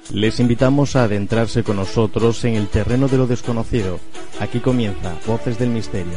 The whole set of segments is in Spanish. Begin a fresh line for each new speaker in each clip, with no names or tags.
Les invitamos a adentrarse con nosotros en el terreno de lo desconocido. Aquí comienza Voces del Misterio.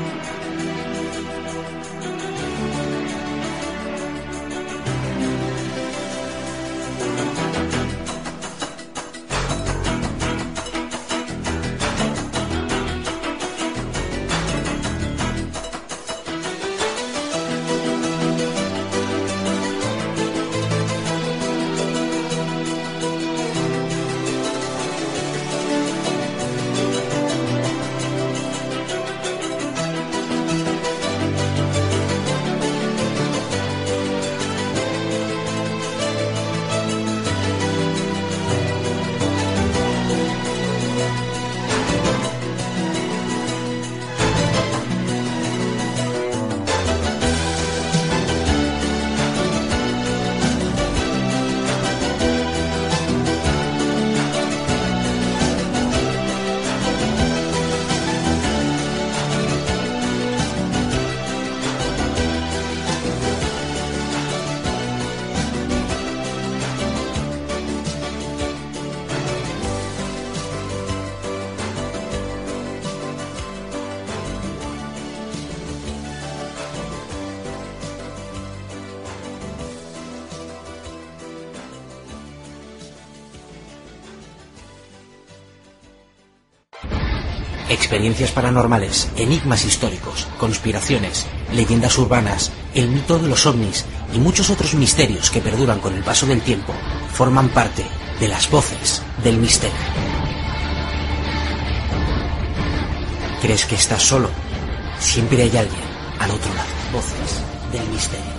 Experiencias paranormales, enigmas históricos, conspiraciones, leyendas urbanas, el mito de los ovnis y muchos otros misterios que perduran con el paso del tiempo forman parte de las Voces del Misterio. ¿Crees que estás solo? Siempre hay alguien al otro lado. Voces del Misterio.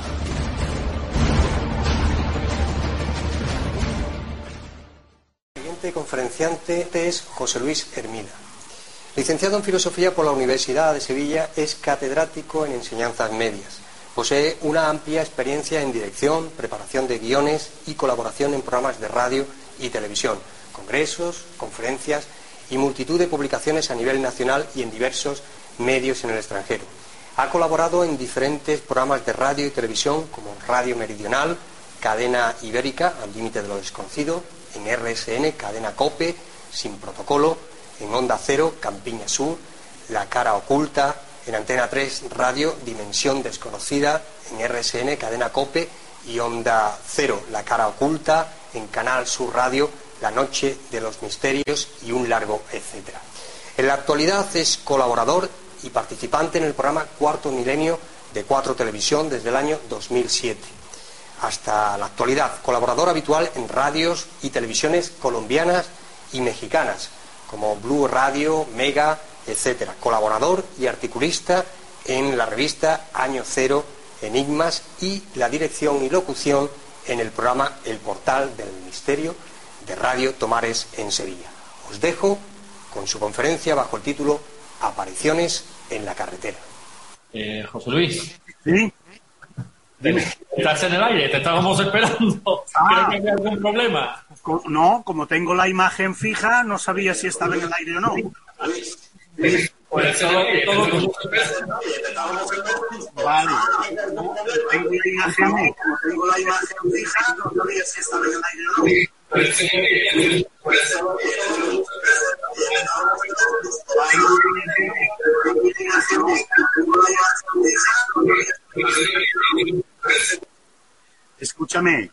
El siguiente conferenciante es José Luis Hermida. Licenciado en Filosofía por la Universidad de Sevilla, es catedrático en enseñanzas medias. Posee una amplia experiencia en dirección, preparación de guiones y colaboración en programas de radio y televisión, congresos, conferencias y multitud de publicaciones a nivel nacional y en diversos medios en el extranjero. Ha colaborado en diferentes programas de radio y televisión como Radio Meridional, Cadena Ibérica, Al Límite de lo Desconocido, en RSN, Cadena COPE, Sin Protocolo, en Onda Cero, Campiña Sur, La Cara Oculta, en Antena 3 Radio, Dimensión Desconocida, en RSN, Cadena COPE y Onda Cero, La Cara Oculta, en Canal Sur Radio, La Noche de los Misterios y un largo etcétera. En la actualidad es colaborador y participante en el programa Cuarto Milenio de 4 Televisión desde el año 2007. Hasta la actualidad, colaborador habitual en radios y televisiones colombianas y mexicanas, como Blue Radio, Mega, etcétera. Colaborador y articulista en la revista Año Cero, Enigmas, y la dirección y locución en el programa El Portal del Misterio de Radio Tomares en Sevilla. Os dejo con su conferencia bajo el título Apariciones en la carretera.
José Luis.
¿Sí?
Dime. ¿Estás en el aire? Te estábamos esperando. ¿Creo que había algún problema?
No, como tengo la imagen fija, no sabía si estaba en el aire o no.
Pues todo
Vale. Tengo la imagen fija, no sabía si estaba en el aire o no. Escúchame.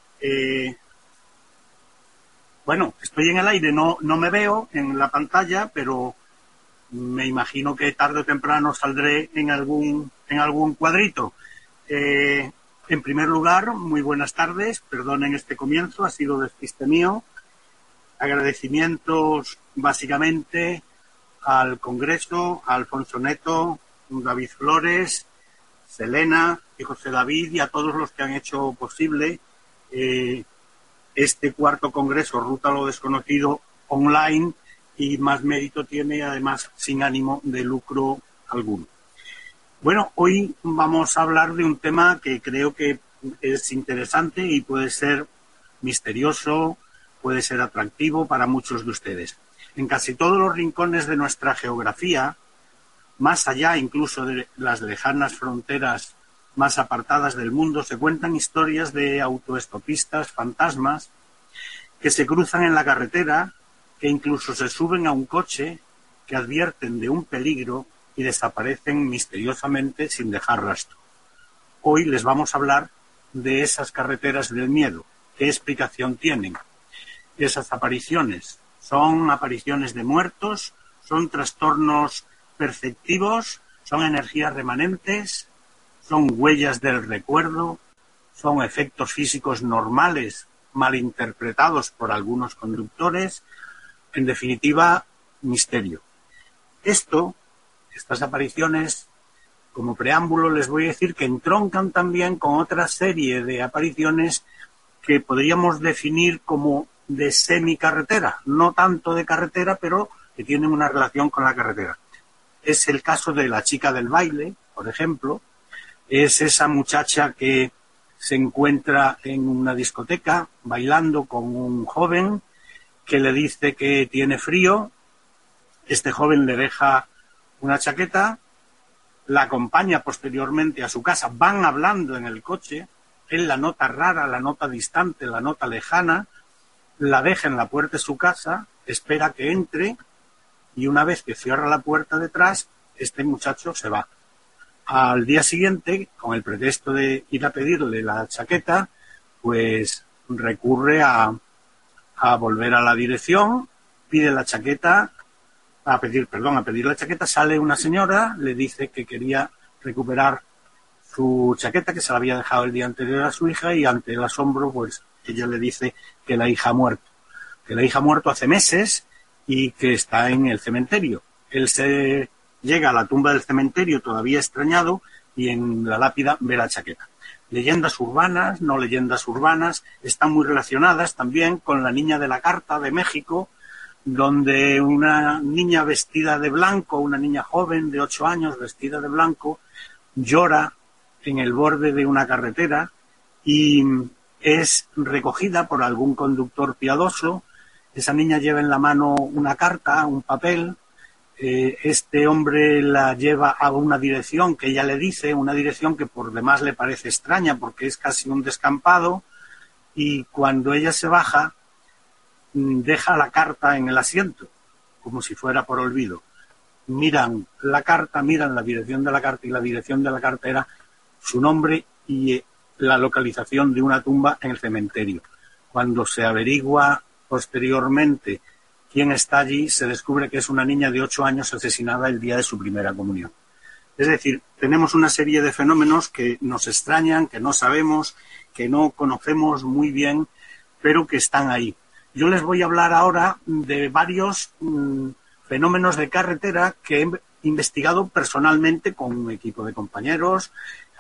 Bueno, estoy en el aire, no me veo en la pantalla, pero me imagino que tarde o temprano saldré en algún cuadrito. En primer lugar, muy buenas tardes, perdonen este comienzo, ha sido despiste mío. Agradecimientos básicamente al Congreso, a Alfonso Neto, David Flores, Selena y José David y a todos los que han hecho posible este cuarto Congreso Ruta a lo Desconocido online, y más mérito tiene, además, sin ánimo de lucro alguno. Bueno, hoy vamos a hablar de un tema que creo que es interesante y puede ser misterioso, puede ser atractivo para muchos de ustedes. En casi todos los rincones de nuestra geografía, más allá incluso de las lejanas fronteras más apartadas del mundo, se cuentan historias de autoestopistas fantasmas que se cruzan en la carretera, que incluso se suben a un coche, que advierten de un peligro y desaparecen misteriosamente sin dejar rastro. Hoy les vamos a hablar de esas carreteras del miedo. ¿Qué explicación tienen? Esas apariciones, ¿son apariciones de muertos? ¿Son trastornos perceptivos? ¿Son energías remanentes? ¿Son huellas del recuerdo? ¿Son efectos físicos normales malinterpretados por algunos conductores? En definitiva, misterio. Estas apariciones, como preámbulo, les voy a decir que entroncan también con otra serie de apariciones que podríamos definir como de semicarretera, no tanto de carretera, pero que tienen una relación con la carretera. Es el caso de la chica del baile, por ejemplo. Es esa muchacha que se encuentra en una discoteca bailando con un joven que le dice que tiene frío. Este joven le deja una chaqueta, la acompaña posteriormente a su casa, van hablando en el coche, él la nota rara, la nota distante, la nota lejana, la deja en la puerta de su casa, espera que entre y una vez que cierra la puerta detrás, este muchacho se va. Al día siguiente, con el pretexto de ir a pedirle la chaqueta, pues recurre a volver a la dirección, pide la chaqueta, a pedir la chaqueta, sale una señora, le dice que quería recuperar su chaqueta, que se la había dejado el día anterior a su hija, y ante el asombro, pues ella le dice que la hija ha muerto hace meses y que está en el cementerio. Él se llega a la tumba del cementerio todavía extrañado y en la lápida ve la chaqueta. Leyendas urbanas, no leyendas urbanas, están muy relacionadas también con la niña de la carta de México, donde una niña vestida de blanco, una niña joven de 8 años vestida de blanco, llora en el borde de una carretera y es recogida por algún conductor piadoso. Esa niña lleva en la mano una carta, un papel. Este hombre la lleva a una dirección que ella le dice, una dirección que por demás le parece extraña porque es casi un descampado, y cuando ella se baja, deja la carta en el asiento, como si fuera por olvido. Miran la carta, miran la dirección de la carta, y la dirección de la carta era su nombre y la localización de una tumba en el cementerio. Cuando se averigua posteriormente quién está allí, se descubre que es una niña de 8 años asesinada el día de su primera comunión. Es decir, tenemos una serie de fenómenos que nos extrañan, que no sabemos, que no conocemos muy bien, pero que están ahí. Yo les voy a hablar ahora de varios fenómenos de carretera que he investigado personalmente con un equipo de compañeros,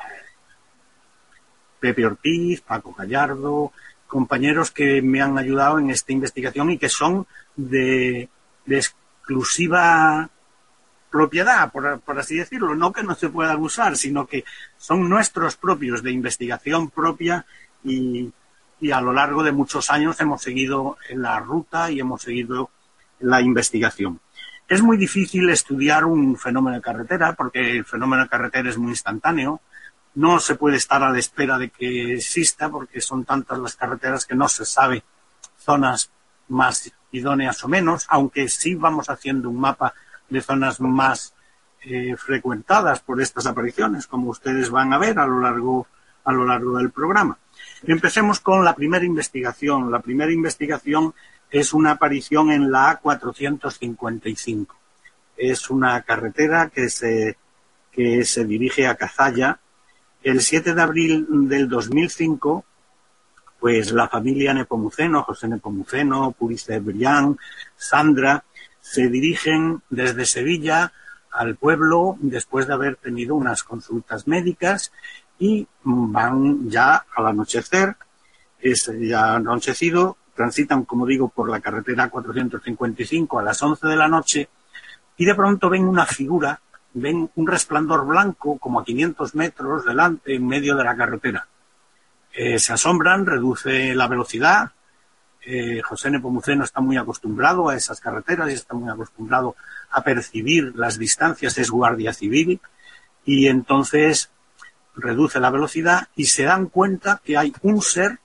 Pepe Ortiz, Paco Gallardo, compañeros que me han ayudado en esta investigación y que son de exclusiva propiedad, por así decirlo, no que no se puedan usar, sino que son nuestros propios, de investigación propia, y a lo largo de muchos años hemos seguido en la ruta y hemos seguido la investigación. Es muy difícil estudiar un fenómeno de carretera porque el fenómeno de carretera es muy instantáneo. No se puede estar a la espera de que exista porque son tantas las carreteras que no se sabe zonas más idóneas o menos, aunque sí vamos haciendo un mapa de zonas más frecuentadas por estas apariciones, como ustedes van a ver a lo largo del programa. Empecemos con la primera investigación. La primera investigación es una aparición en la A455. Es una carretera que se dirige a Cazalla. El 7 de abril del 2005, pues la familia Nepomuceno, José Nepomuceno, Purísima Cebrián, Sandra, se dirigen desde Sevilla al pueblo después de haber tenido unas consultas médicas y van ya al anochecer. Es ya anochecido, transitan, como digo, por la carretera 455 a las 11 de la noche y de pronto ven una figura, ven un resplandor blanco como a 500 metros delante, en medio de la carretera. Se asombran, reduce la velocidad. José Nepomuceno está muy acostumbrado a esas carreteras y está muy acostumbrado a percibir las distancias, es guardia civil, y entonces reduce la velocidad y se dan cuenta que hay un ser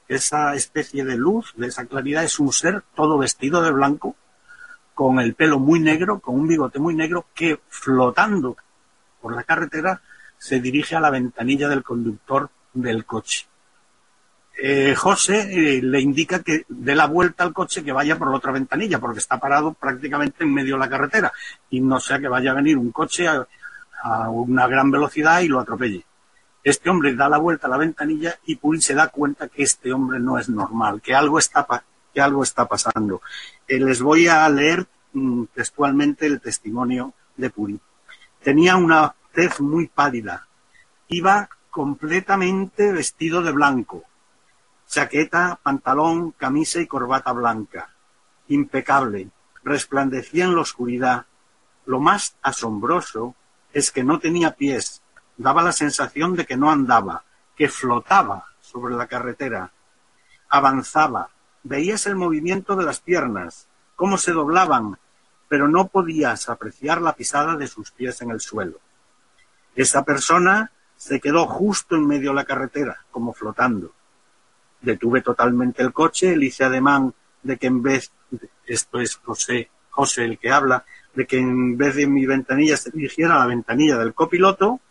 esa especie de luz, de esa claridad, es un ser todo vestido de blanco, con el pelo muy negro, con un bigote muy negro, que flotando por la carretera se dirige a la ventanilla del conductor del coche. José le indica que dé la vuelta al coche, que vaya por la otra ventanilla, porque está parado prácticamente en medio de la carretera, y no sea que vaya a venir un coche a una gran velocidad y lo atropelle. Este hombre da la vuelta a la ventanilla y Puri se da cuenta que este hombre no es normal, que algo está pasando. Les voy a leer textualmente el testimonio de Puri. Tenía una tez muy pálida, iba completamente vestido de blanco, chaqueta, pantalón, camisa y corbata blanca, impecable, resplandecía en la oscuridad. Lo más asombroso es que no tenía pies, daba la sensación de que no andaba, que flotaba sobre la carretera. Avanzaba, veías el movimiento de las piernas, cómo se doblaban, pero no podías apreciar la pisada de sus pies en el suelo. Esa persona se quedó justo en medio de la carretera, como flotando. Detuve totalmente el coche, le hice ademán de que en vez, esto es José el que habla, de que en vez de mi ventanilla se dirigiera a la ventanilla del copiloto,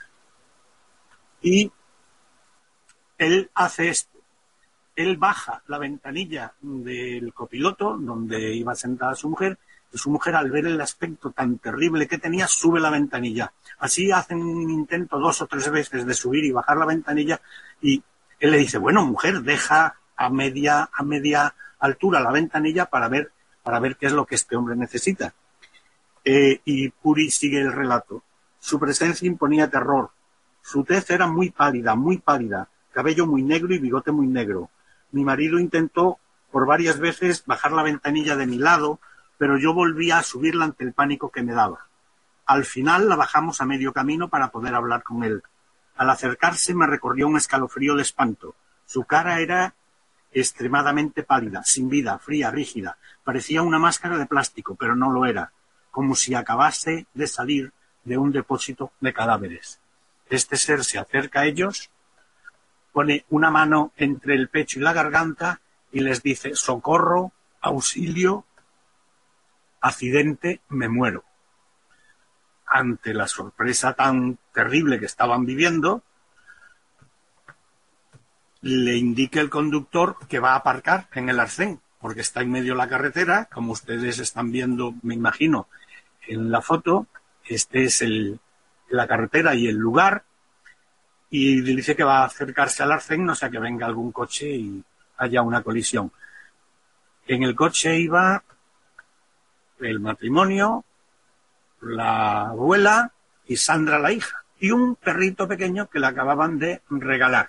y él hace esto. Él baja la ventanilla del copiloto, donde iba sentada su mujer, y su mujer, al ver el aspecto tan terrible que tenía, sube la ventanilla. Así hacen un intento 2 o 3 veces de subir y bajar la ventanilla, y él le dice, bueno, mujer, deja a media altura la ventanilla para ver qué es lo que este hombre necesita. Y Puri sigue el relato. Su presencia imponía terror. Su tez era muy pálida, cabello muy negro y bigote muy negro. Mi marido intentó por varias veces bajar la ventanilla de mi lado, pero yo volvía a subirla ante el pánico que me daba. Al final la bajamos a medio camino para poder hablar con él. Al acercarse me recorrió un escalofrío de espanto. Su cara era extremadamente pálida, sin vida, fría, rígida. Parecía una máscara de plástico, pero no lo era, como si acabase de salir de un depósito de cadáveres. Este ser se acerca a ellos, pone una mano entre el pecho y la garganta y les dice, socorro, auxilio, accidente, me muero. Ante la sorpresa tan terrible que estaban viviendo, le indica el conductor que va a aparcar en el arcén, porque está en medio de la carretera, como ustedes están viendo, me imagino, en la foto. Este es la carretera y el lugar, y le dice que va a acercarse al arcén, no sea que venga algún coche y haya una colisión. En el coche iba el matrimonio, la abuela y Sandra, la hija, y un perrito pequeño que le acababan de regalar.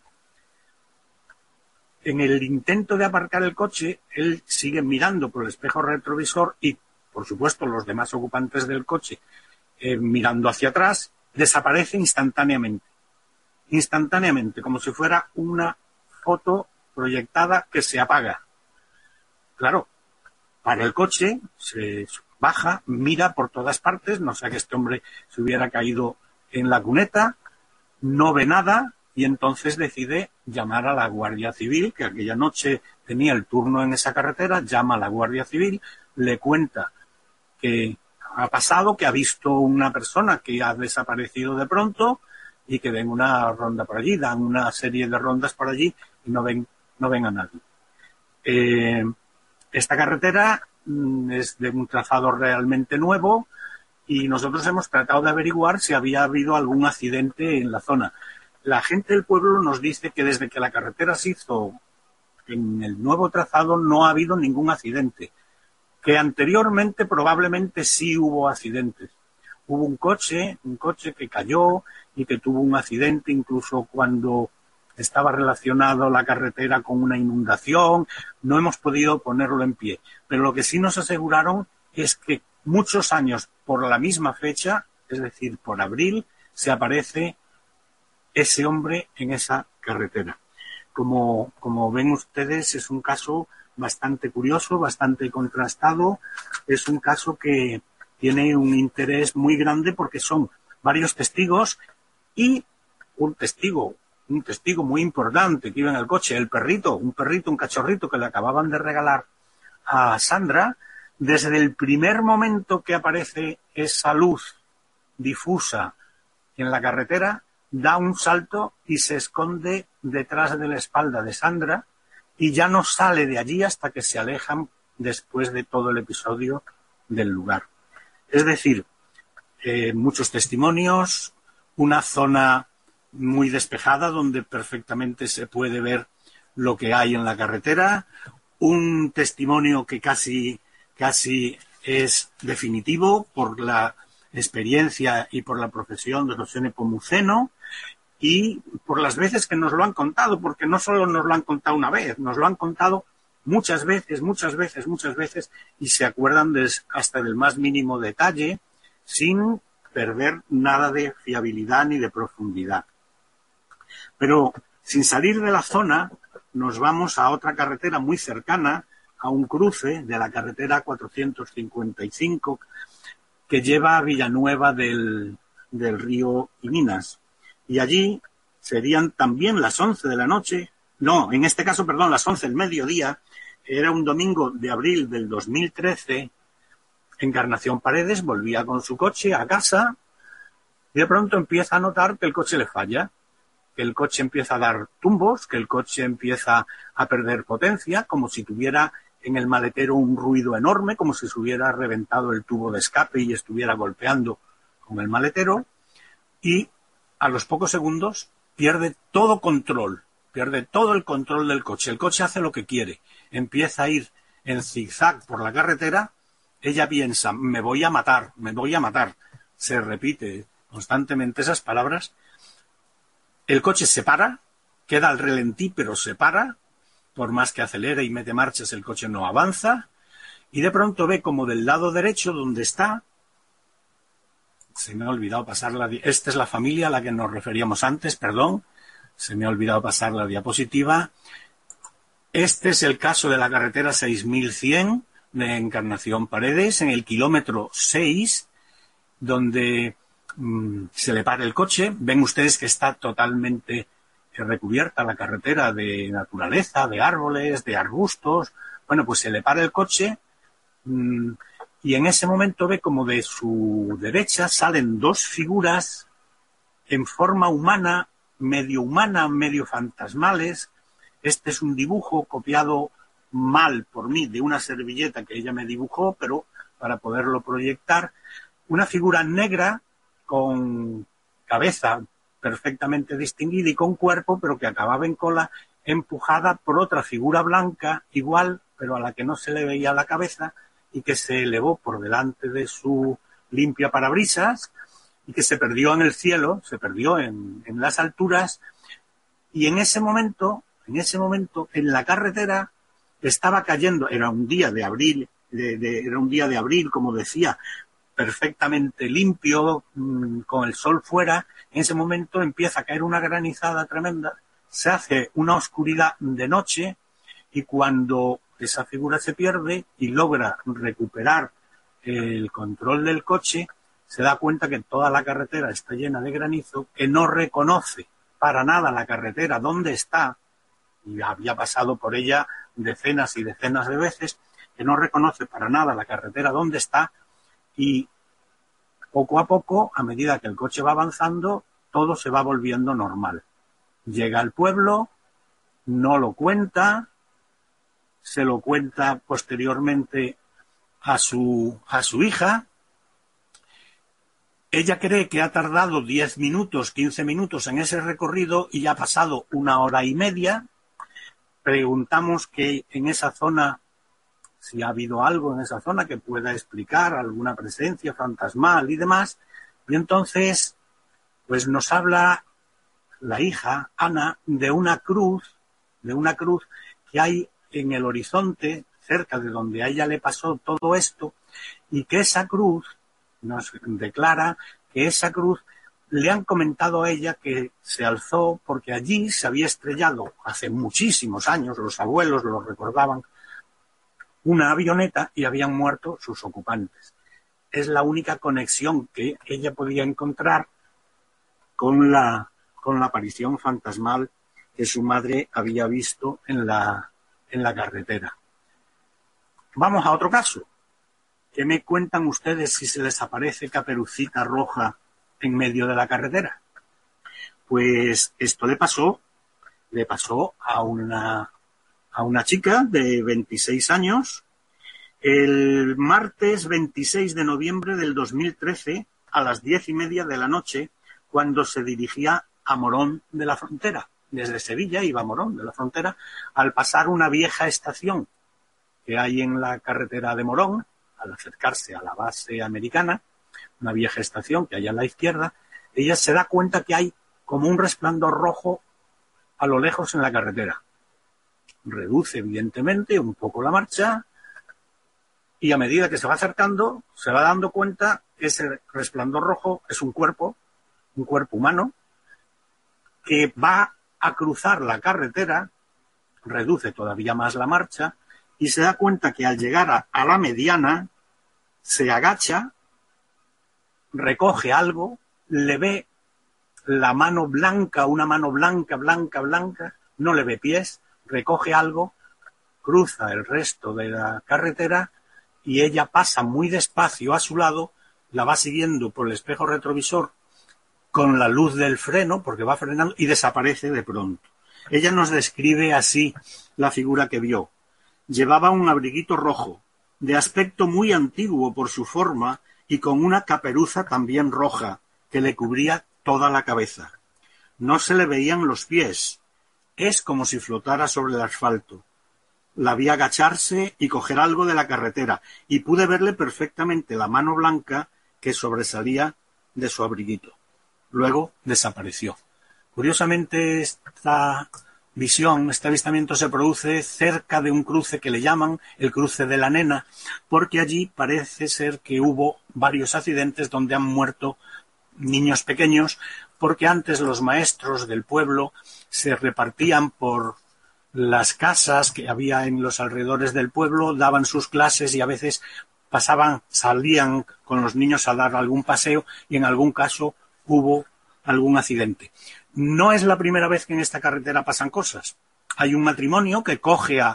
En el intento de aparcar el coche, él sigue mirando por el espejo retrovisor y, por supuesto, los demás ocupantes del coche, mirando hacia atrás, desaparece instantáneamente, como si fuera una foto proyectada que se apaga. Claro, para el coche, se baja, mira por todas partes, no sea que este hombre se hubiera caído en la cuneta, no ve nada y entonces decide llamar a la Guardia Civil, que aquella noche tenía el turno en esa carretera, llama a la Guardia Civil, le cuenta que ha pasado, que ha visto una persona que ha desaparecido de pronto y que den una ronda por allí, dan una serie de rondas por allí y no ven a nadie. Esta carretera es de un trazado realmente nuevo y nosotros hemos tratado de averiguar si había habido algún accidente en la zona. La gente del pueblo nos dice que desde que la carretera se hizo en el nuevo trazado no ha habido ningún accidente, que anteriormente probablemente sí hubo accidentes. Hubo un coche que cayó y que tuvo un accidente incluso cuando estaba relacionado la carretera con una inundación. No hemos podido ponerlo en pie, pero lo que sí nos aseguraron es que muchos años por la misma fecha, es decir, por abril, se aparece ese hombre en esa carretera. Como ven ustedes, es un caso bastante curioso, bastante contrastado. Es un caso que tiene un interés muy grande porque son varios testigos y un testigo un testigo muy importante que iba en el coche, el perrito, un cachorrito que le acababan de regalar a Sandra, desde el primer momento que aparece esa luz difusa en la carretera, da un salto y se esconde detrás de la espalda de Sandra y ya no sale de allí hasta que se alejan después de todo el episodio del lugar. Es decir, muchos testimonios, una zona muy despejada donde perfectamente se puede ver lo que hay en la carretera, un testimonio que casi es definitivo por la experiencia y por la profesión de José Nepomuceno y por las veces que nos lo han contado, porque no solo nos lo han contado una vez, nos lo han contado muchas veces y se acuerdan hasta del más mínimo detalle sin perder nada de fiabilidad ni de profundidad. Pero sin salir de la zona nos vamos a otra carretera muy cercana, a un cruce de la carretera 455 que lleva a Villanueva del Río y Minas. Y allí serían también las 11 de la noche, no, en este caso, perdón, las 11 del mediodía, era un domingo de abril del 2013, Encarnación Paredes volvía con su coche a casa y de pronto empieza a notar que el coche le falla, que el coche empieza a dar tumbos, que el coche empieza a perder potencia, como si tuviera en el maletero un ruido enorme, como si se hubiera reventado el tubo de escape y estuviera golpeando con el maletero, y a los pocos segundos pierde todo control, pierde todo el control del coche. El coche hace lo que quiere, empieza a ir en zigzag por la carretera, ella piensa, me voy a matar, se repite constantemente esas palabras, el coche se para, queda al relentí pero se para, por más que acelere y mete marchas el coche no avanza, y de pronto ve como del lado derecho donde está, se me ha olvidado pasar esta es la familia a la que nos referíamos antes, perdón, se me ha olvidado pasar la diapositiva. Este es el caso de la carretera 6100 de Encarnación Paredes, en el kilómetro 6, donde se le para el coche. Ven ustedes que está totalmente recubierta la carretera de naturaleza, de árboles, de arbustos. Bueno, pues se le para el coche y en ese momento ve como de su derecha salen dos figuras en forma humana, medio fantasmales. Este es un dibujo copiado mal por mí de una servilleta que ella me dibujó, pero para poderlo proyectar, una figura negra con cabeza perfectamente distinguida y con cuerpo, pero que acababa en cola, empujada por otra figura blanca, igual, pero a la que no se le veía la cabeza, y que se elevó por delante de su limpia parabrisas, y que se perdió en el cielo, se perdió en las alturas, y en ese momento, en la carretera, estaba cayendo, era un día de abril, como decía, perfectamente limpio, con el sol fuera. En ese momento empieza a caer una granizada tremenda, se hace una oscuridad de noche y cuando esa figura se pierde y logra recuperar el control del coche, se da cuenta que toda la carretera está llena de granizo, que no reconoce para nada la carretera dónde está, y había pasado por ella decenas y decenas de veces, que no reconoce para nada la carretera dónde está, y poco a poco, a medida que el coche va avanzando, todo se va volviendo normal. Llega al pueblo, no lo cuenta, se lo cuenta posteriormente a su hija. Ella cree que ha tardado 10 minutos, 15 minutos en ese recorrido y ha pasado 1 hora y media. Preguntamos que en esa zona, si ha habido algo en esa zona que pueda explicar alguna presencia fantasmal y demás. Y entonces, pues nos habla la hija, Ana, de una cruz que hay en el horizonte, cerca de donde a ella le pasó todo esto, y que esa cruz, nos declara que esa cruz le han comentado a ella que se alzó porque allí se había estrellado hace muchísimos años, los abuelos lo recordaban, una avioneta y habían muerto sus ocupantes. Es la única conexión que ella podía encontrar con la con la aparición fantasmal que su madre había visto en la carretera. Vamos a otro caso. ¿Qué me cuentan ustedes si se les aparece Caperucita Roja en medio de la carretera? Pues esto le pasó a una chica de 26 años el martes 26 de noviembre del 2013 a las 10:30 de la noche, cuando se dirigía a Morón de la Frontera. Desde Sevilla iba a Morón de la Frontera, al pasar una vieja estación que hay en la carretera de Morón, al acercarse a la base americana, una vieja estación que hay a la izquierda, ella se da cuenta que hay como un resplandor rojo a lo lejos en la carretera. Reduce evidentemente un poco la marcha y a medida que se va acercando se va dando cuenta que ese resplandor rojo es un cuerpo humano que va a cruzar la carretera, reduce todavía más la marcha y se da cuenta que al llegar a la mediana se agacha, recoge algo, le ve la mano blanca, una mano blanca, no le ve pies, recoge algo, cruza el resto de la carretera y ella pasa muy despacio a su lado, la va siguiendo por el espejo retrovisor con la luz del freno, porque va frenando, y desaparece de pronto. Ella nos describe así la figura que vio. Llevaba un abriguito rojo, de aspecto muy antiguo por su forma y con una caperuza también roja, que le cubría toda la cabeza. No se le veían los pies. Es como si flotara sobre el asfalto. La vi agacharse y coger algo de la carretera, y pude verle perfectamente la mano blanca que sobresalía de su abriguito. Luego desapareció. Curiosamente, esta visión, este avistamiento se produce cerca de un cruce que le llaman el cruce de la Nena, porque allí parece ser que hubo varios accidentes donde han muerto niños pequeños, porque antes los maestros del pueblo se repartían por las casas que había en los alrededores del pueblo, daban sus clases y a veces salían con los niños a dar algún paseo y en algún caso hubo algún accidente. No es la primera vez que en esta carretera pasan cosas. Hay un matrimonio que coge a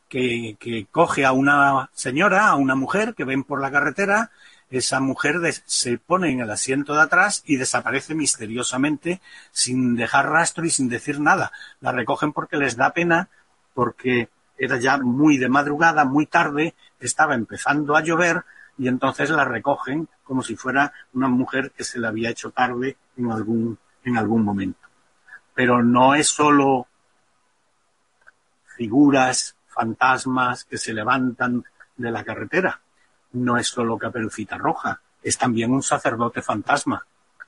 una señora, a una mujer que ven por la carretera. Esa mujer se pone en el asiento de atrás y desaparece misteriosamente sin dejar rastro y sin decir nada. La recogen porque les da pena, porque era ya muy de madrugada, muy tarde, estaba empezando a llover y entonces la recogen como si fuera una mujer que se le había hecho tarde en algún momento. Pero no es solo figuras, fantasmas que se levantan de la carretera. No es solo Caperucita Roja, es también un sacerdote fantasma.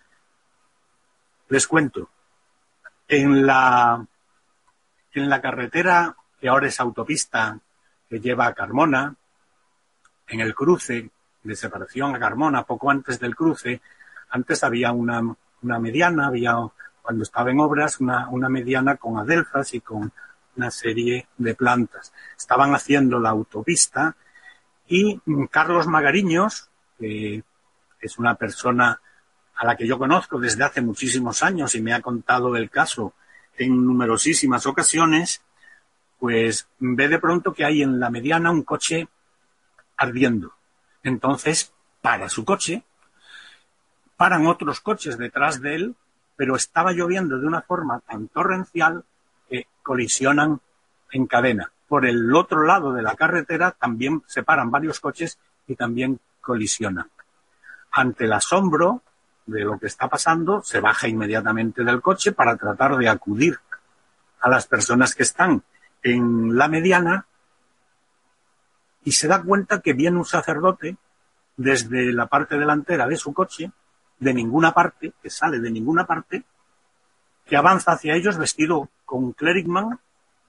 Les cuento, en la carretera que ahora es autopista que lleva a Carmona, en el cruce de separación a Carmona, poco antes del cruce, antes había una mediana, cuando estaba en obras, una mediana con adelfas y con una serie de plantas. Estaban haciendo la autopista y Carlos Magariños, que es una persona a la que yo conozco desde hace muchísimos años y me ha contado el caso en numerosísimas ocasiones, pues ve de pronto que hay en la mediana un coche ardiendo. Entonces para su coche, paran otros coches detrás de él, pero estaba lloviendo de una forma tan torrencial que colisionan en cadena. Por el otro lado de la carretera también se paran varios coches y también colisionan. Ante el asombro de lo que está pasando, se baja inmediatamente del coche para tratar de acudir a las personas que están en la mediana y se da cuenta que viene un sacerdote desde la parte delantera de su coche, que sale de ninguna parte, que avanza hacia ellos vestido con clericman,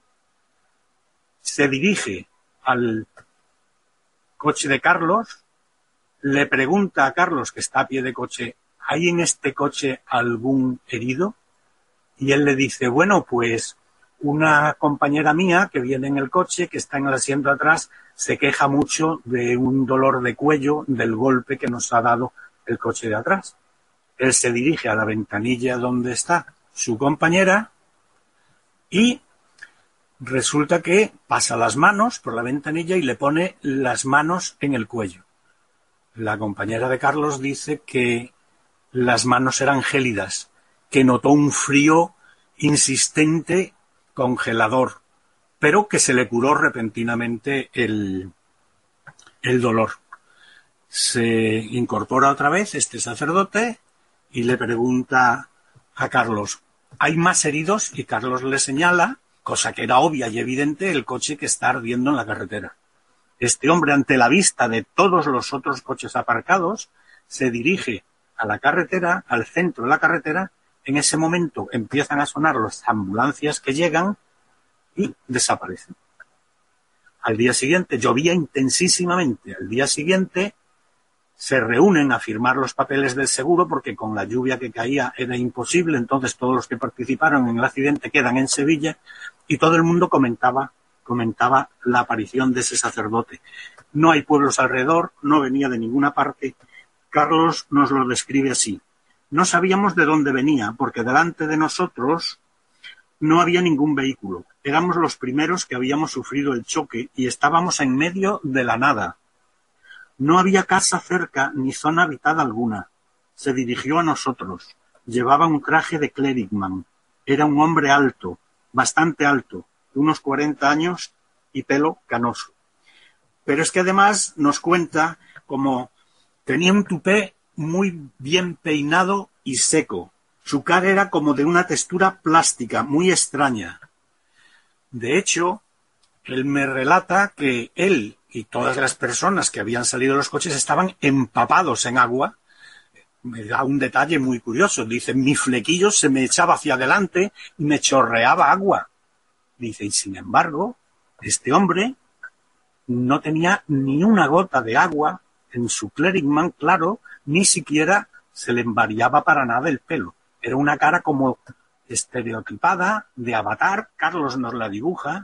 se dirige al coche de Carlos, le pregunta a Carlos, que está a pie de coche, ¿hay en este coche algún herido? Y él le dice, bueno, pues una compañera mía que viene en el coche, que está en el asiento atrás, se queja mucho de un dolor de cuello del golpe que nos ha dado el coche de atrás. Él se dirige a la ventanilla donde está su compañera y resulta que pasa las manos por la ventanilla y le pone las manos en el cuello. La compañera de Carlos dice que las manos eran gélidas, que notó un frío insistente, congelador, pero que se le curó repentinamente el dolor. Se incorpora otra vez este sacerdote y le pregunta a Carlos, ¿hay más heridos? Y Carlos le señala, cosa que era obvia y evidente, el coche que está ardiendo en la carretera. Este hombre, ante la vista de todos los otros coches aparcados, se dirige a la carretera, al centro de la carretera. En ese momento empiezan a sonar las ambulancias que llegan y desaparecen. Al día siguiente, llovía intensísimamente. Al día siguiente se reúnen a firmar los papeles del seguro porque con la lluvia que caía era imposible. Entonces todos los que participaron en el accidente quedan en Sevilla y todo el mundo comentaba la aparición de ese sacerdote. No hay pueblos alrededor, no venía de ninguna parte. Carlos nos lo describe así. No sabíamos de dónde venía porque delante de nosotros no había ningún vehículo. Éramos los primeros que habíamos sufrido el choque y estábamos en medio de la nada. No había casa cerca ni zona habitada alguna. Se dirigió a nosotros. Llevaba un traje de clericman. Era un hombre alto, bastante alto, de unos 40 años y pelo canoso. Pero es que además nos cuenta como tenía un tupé muy bien peinado y seco. Su cara era como de una textura plástica, muy extraña. De hecho, él me relata que él y todas las personas que habían salido de los coches estaban empapados en agua. Me da un detalle muy curioso. Dice, mi flequillo se me echaba hacia adelante y me chorreaba agua. Dice, y sin embargo, este hombre no tenía ni una gota de agua en su clericman, claro, ni siquiera se le variaba para nada el pelo. Era una cara como estereotipada, de avatar. Carlos nos la dibuja.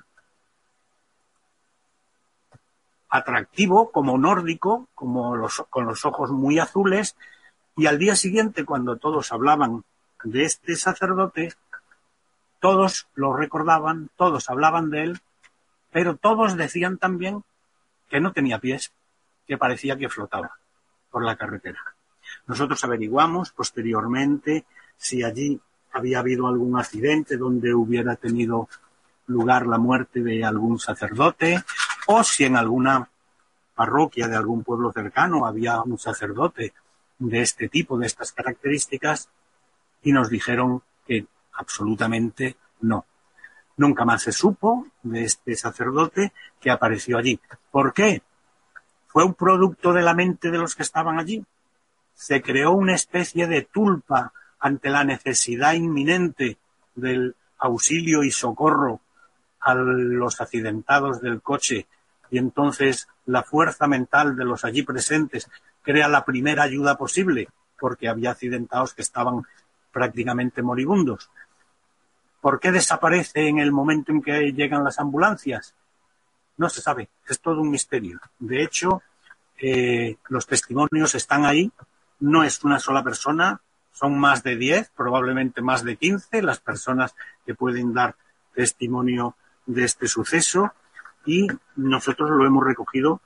Atractivo, como nórdico, con los ojos muy azules. Y al día siguiente, cuando todos hablaban de este sacerdote, todos lo recordaban, todos hablaban de él, pero todos decían también que no tenía pies, que parecía que flotaba por la carretera. Nosotros averiguamos posteriormente si allí había habido algún accidente donde hubiera tenido lugar la muerte de algún sacerdote o si en alguna parroquia de algún pueblo cercano había un sacerdote de este tipo, de estas características, y nos dijeron que absolutamente no. Nunca más se supo de este sacerdote que apareció allí. ¿Por qué? ¿Fue un producto de la mente de los que estaban allí? ¿Se creó una especie de tulpa ante la necesidad inminente del auxilio y socorro a los accidentados del coche y entonces la fuerza mental de los allí presentes crea la primera ayuda posible porque había accidentados que estaban prácticamente moribundos? ¿Por qué desaparece en el momento en que llegan las ambulancias? No se sabe, es todo un misterio. De hecho, los testimonios están ahí, no es una sola persona, son más de 10, probablemente más de 15 las personas que pueden dar testimonio de este suceso y nosotros lo hemos recogido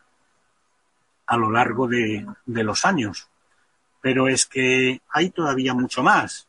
a lo largo de los años. Pero es que hay todavía mucho más.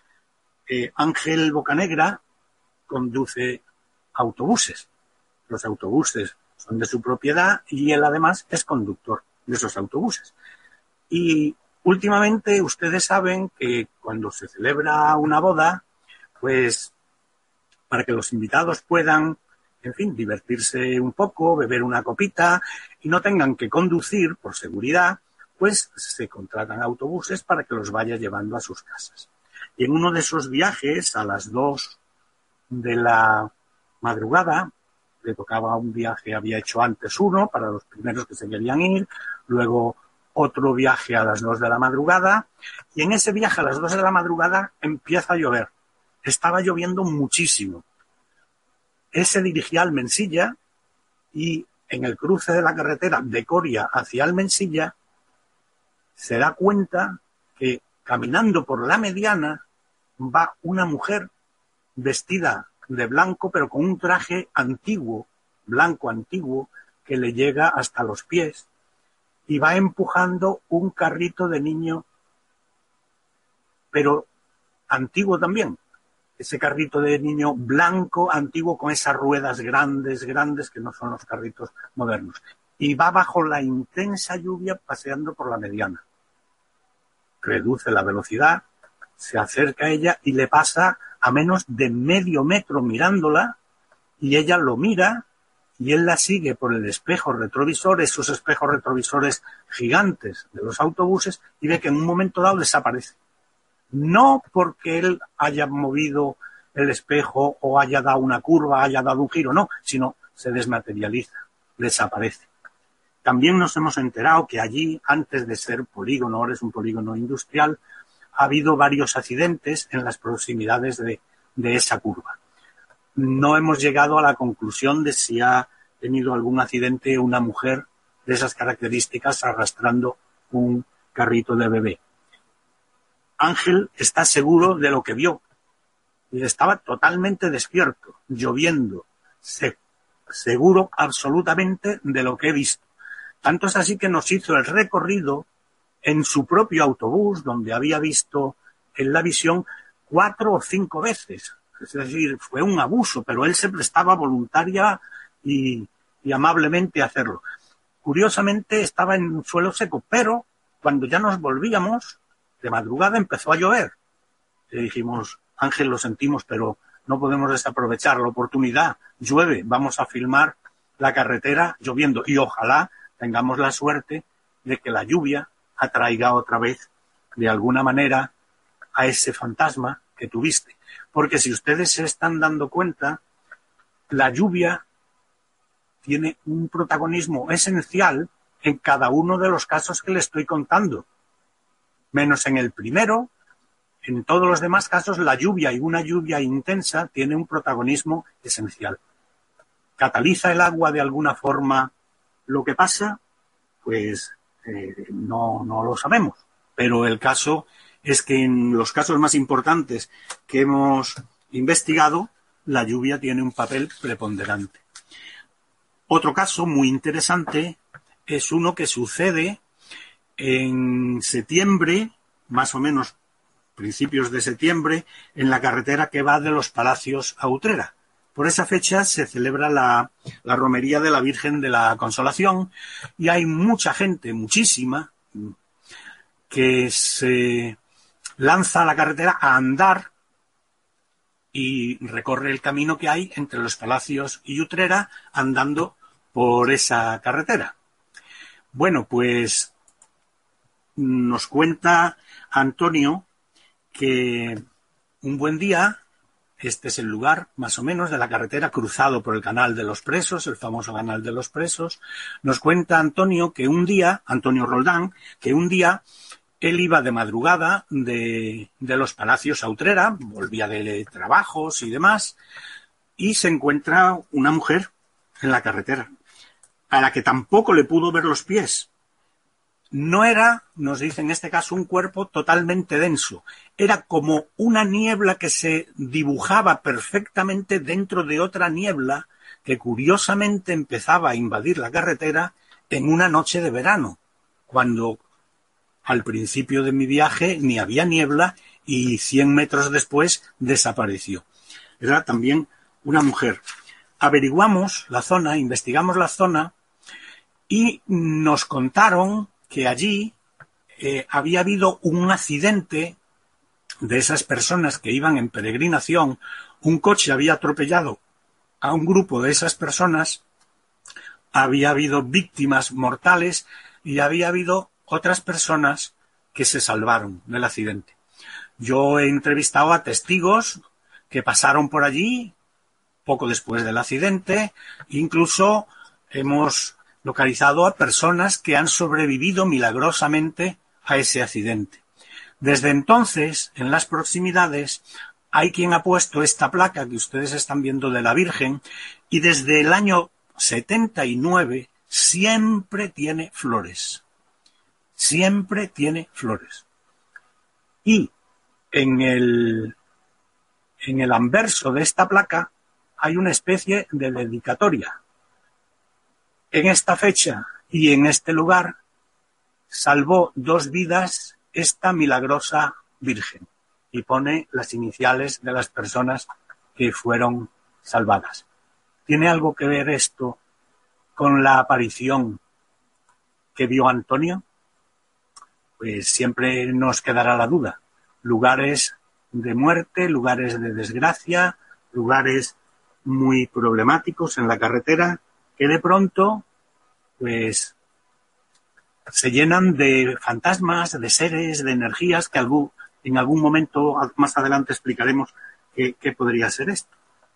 Ángel Bocanegra conduce autobuses. Los autobuses son de su propiedad y él además es conductor de esos autobuses. Y últimamente ustedes saben que cuando se celebra una boda, pues para que los invitados puedan, en fin, divertirse un poco, beber una copita y no tengan que conducir por seguridad, pues se contratan autobuses para que los vaya llevando a sus casas. Y en uno de esos viajes, a las 2 de la madrugada, le tocaba un viaje, había hecho antes uno para los primeros que se querían ir, luego otro viaje a las 2 de la madrugada, y en ese viaje a las 2 de la madrugada empieza a llover. Estaba lloviendo muchísimo. Él se dirigía a Almensilla y en el cruce de la carretera de Coria hacia Almensilla se da cuenta que caminando por la mediana va una mujer vestida de blanco, pero con un traje antiguo, blanco antiguo, que le llega hasta los pies, y va empujando un carrito de niño, pero antiguo también. Ese carrito de niño blanco, antiguo, con esas ruedas grandes, que no son los carritos modernos. Y va bajo la intensa lluvia paseando por la mediana. Reduce la velocidad, se acerca a ella y le pasa a menos de medio metro mirándola, y ella lo mira y él la sigue por el espejo retrovisor, esos espejos retrovisores gigantes de los autobuses, y ve que en un momento dado desaparece. No porque él haya movido el espejo o haya dado una curva, haya dado un giro, no, sino se desmaterializa, desaparece. También nos hemos enterado que allí, antes de ser polígono, ahora es un polígono industrial, ha habido varios accidentes en las proximidades de esa curva. No hemos llegado a la conclusión de si ha tenido algún accidente una mujer de esas características arrastrando un carrito de bebé. Ángel está seguro de lo que vio. Y estaba totalmente despierto, lloviendo, seguro absolutamente de lo que he visto. Tanto es así que nos hizo el recorrido en su propio autobús, donde había visto en la visión 4 o 5 veces. Es decir, fue un abuso, pero él se prestaba voluntaria y amablemente a hacerlo. Curiosamente estaba en un suelo seco, pero cuando ya nos volvíamos, de madrugada empezó a llover. Le dijimos, Ángel, lo sentimos, pero no podemos desaprovechar la oportunidad. Llueve, vamos a filmar la carretera lloviendo y ojalá tengamos la suerte de que la lluvia atraiga otra vez, de alguna manera, a ese fantasma que tuviste. Porque si ustedes se están dando cuenta, la lluvia tiene un protagonismo esencial en cada uno de los casos que le estoy contando. Menos en el primero, en todos los demás casos, la lluvia, y una lluvia intensa, tiene un protagonismo esencial. ¿Cataliza el agua de alguna forma lo que pasa? Pues no lo sabemos. Pero el caso es que en los casos más importantes que hemos investigado, la lluvia tiene un papel preponderante. Otro caso muy interesante es uno que sucede en septiembre, más o menos principios de septiembre, en la carretera que va de Los Palacios a Utrera. Por esa fecha se celebra la romería de la Virgen de la Consolación y hay mucha gente, muchísima, que se lanza a la carretera a andar y recorre el camino que hay entre Los Palacios y Utrera andando por esa carretera. Bueno, pues nos cuenta Antonio que un buen día, este es el lugar más o menos de la carretera cruzado por el Canal de los Presos, el famoso Canal de los Presos, nos cuenta Antonio que un día, Antonio Roldán, que un día él iba de madrugada de Los Palacios a Utrera, volvía de trabajos y demás, y se encuentra una mujer en la carretera, a la que tampoco le pudo ver los pies. No era, nos dice en este caso, un cuerpo totalmente denso. Era como una niebla que se dibujaba perfectamente dentro de otra niebla que curiosamente empezaba a invadir la carretera en una noche de verano, cuando al principio de mi viaje ni había niebla y 100 metros después desapareció. Era también una mujer. Averiguamos la zona, investigamos la zona y nos contaron que allí había habido un accidente de esas personas que iban en peregrinación. Un coche había atropellado a un grupo de esas personas, había habido víctimas mortales y había habido otras personas que se salvaron del accidente. Yo he entrevistado a testigos que pasaron por allí poco después del accidente, incluso hemos localizado a personas que han sobrevivido milagrosamente a ese accidente. Desde entonces, en las proximidades, hay quien ha puesto esta placa que ustedes están viendo de la Virgen y desde el año 79 siempre tiene flores. Siempre tiene flores. Y en en el anverso de esta placa hay una especie de dedicatoria. En esta fecha y en este lugar salvó 2 vidas esta milagrosa Virgen, y pone las iniciales de las personas que fueron salvadas. ¿Tiene algo que ver esto con la aparición que vio Antonio? Pues siempre nos quedará la duda. Lugares de muerte, lugares de desgracia, lugares muy problemáticos en la carretera, que de pronto pues se llenan de fantasmas, de seres, de energías que en algún momento más adelante explicaremos qué podría ser esto.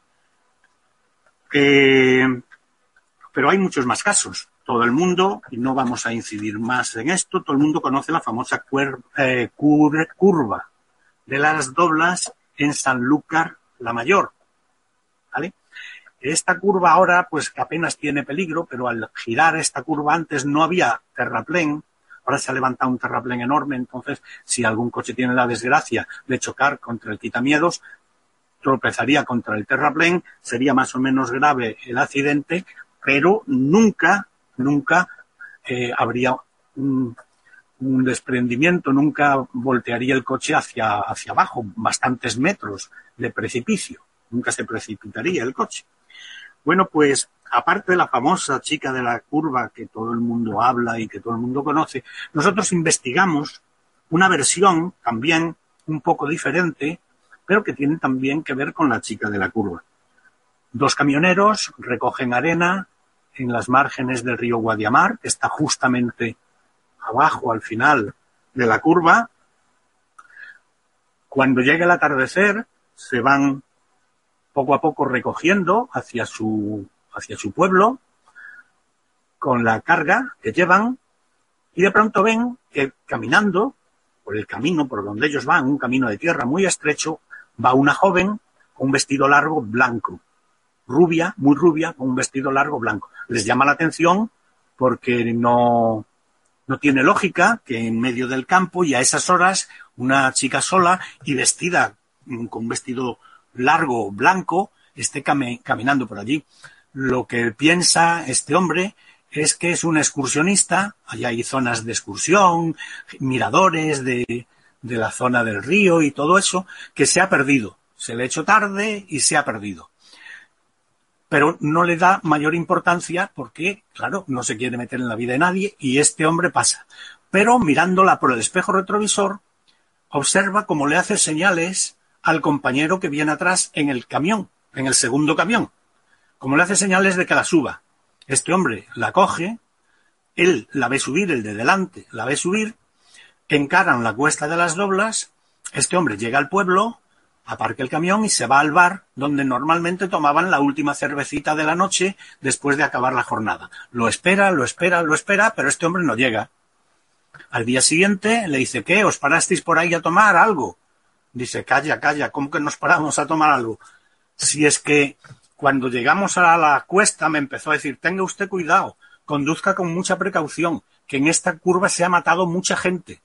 Pero hay muchos más casos. Todo el mundo, y no vamos a incidir más en esto, todo el mundo conoce la famosa curva de las Doblas en Sanlúcar la Mayor, ¿vale? Esta curva ahora pues apenas tiene peligro, pero al girar esta curva antes no había terraplén. Ahora se ha levantado un terraplén enorme, entonces si algún coche tiene la desgracia de chocar contra el quitamiedos, tropezaría contra el terraplén, sería más o menos grave el accidente, pero nunca habría un desprendimiento, nunca voltearía el coche hacia abajo, bastantes metros de precipicio, nunca se precipitaría el coche. Bueno, pues aparte de la famosa chica de la curva que todo el mundo habla y que todo el mundo conoce, nosotros investigamos una versión también un poco diferente, pero que tiene también que ver con la chica de la curva. 2 camioneros recogen arena en las márgenes del río Guadiamar, que está justamente abajo al final de la curva. Cuando llega el atardecer, se van poco a poco recogiendo hacia su pueblo con la carga que llevan, y de pronto ven que caminando por el camino por donde ellos van, un camino de tierra muy estrecho, va una joven con un vestido largo blanco, rubia, muy rubia, con un vestido largo blanco. Les llama la atención porque no tiene lógica que en medio del campo y a esas horas una chica sola y vestida con un vestido largo blanco esté caminando por allí. Lo que piensa este hombre es que es un excursionista. Allá hay zonas de excursión, miradores de la zona del río y todo eso, que se ha perdido. Se le ha hecho tarde y se ha perdido. Pero no le da mayor importancia porque, claro, no se quiere meter en la vida de nadie y este hombre pasa. Pero mirándola por el espejo retrovisor, observa cómo le hace señales al compañero que viene atrás en el camión, en el segundo camión. Como le hace señales de que la suba. Este hombre la coge, él la ve subir, el de delante la ve subir, encaran la cuesta de las Doblas, este hombre llega al pueblo, aparca el camión y se va al bar donde normalmente tomaban la última cervecita de la noche después de acabar la jornada. Lo espera, pero este hombre no llega. Al día siguiente le dice, ¿qué? ¿Os parasteis por ahí a tomar algo? Dice, calla, ¿cómo que nos paramos a tomar algo? Si es que cuando llegamos a la cuesta me empezó a decir, tenga usted cuidado, conduzca con mucha precaución, que en esta curva se ha matado mucha gente,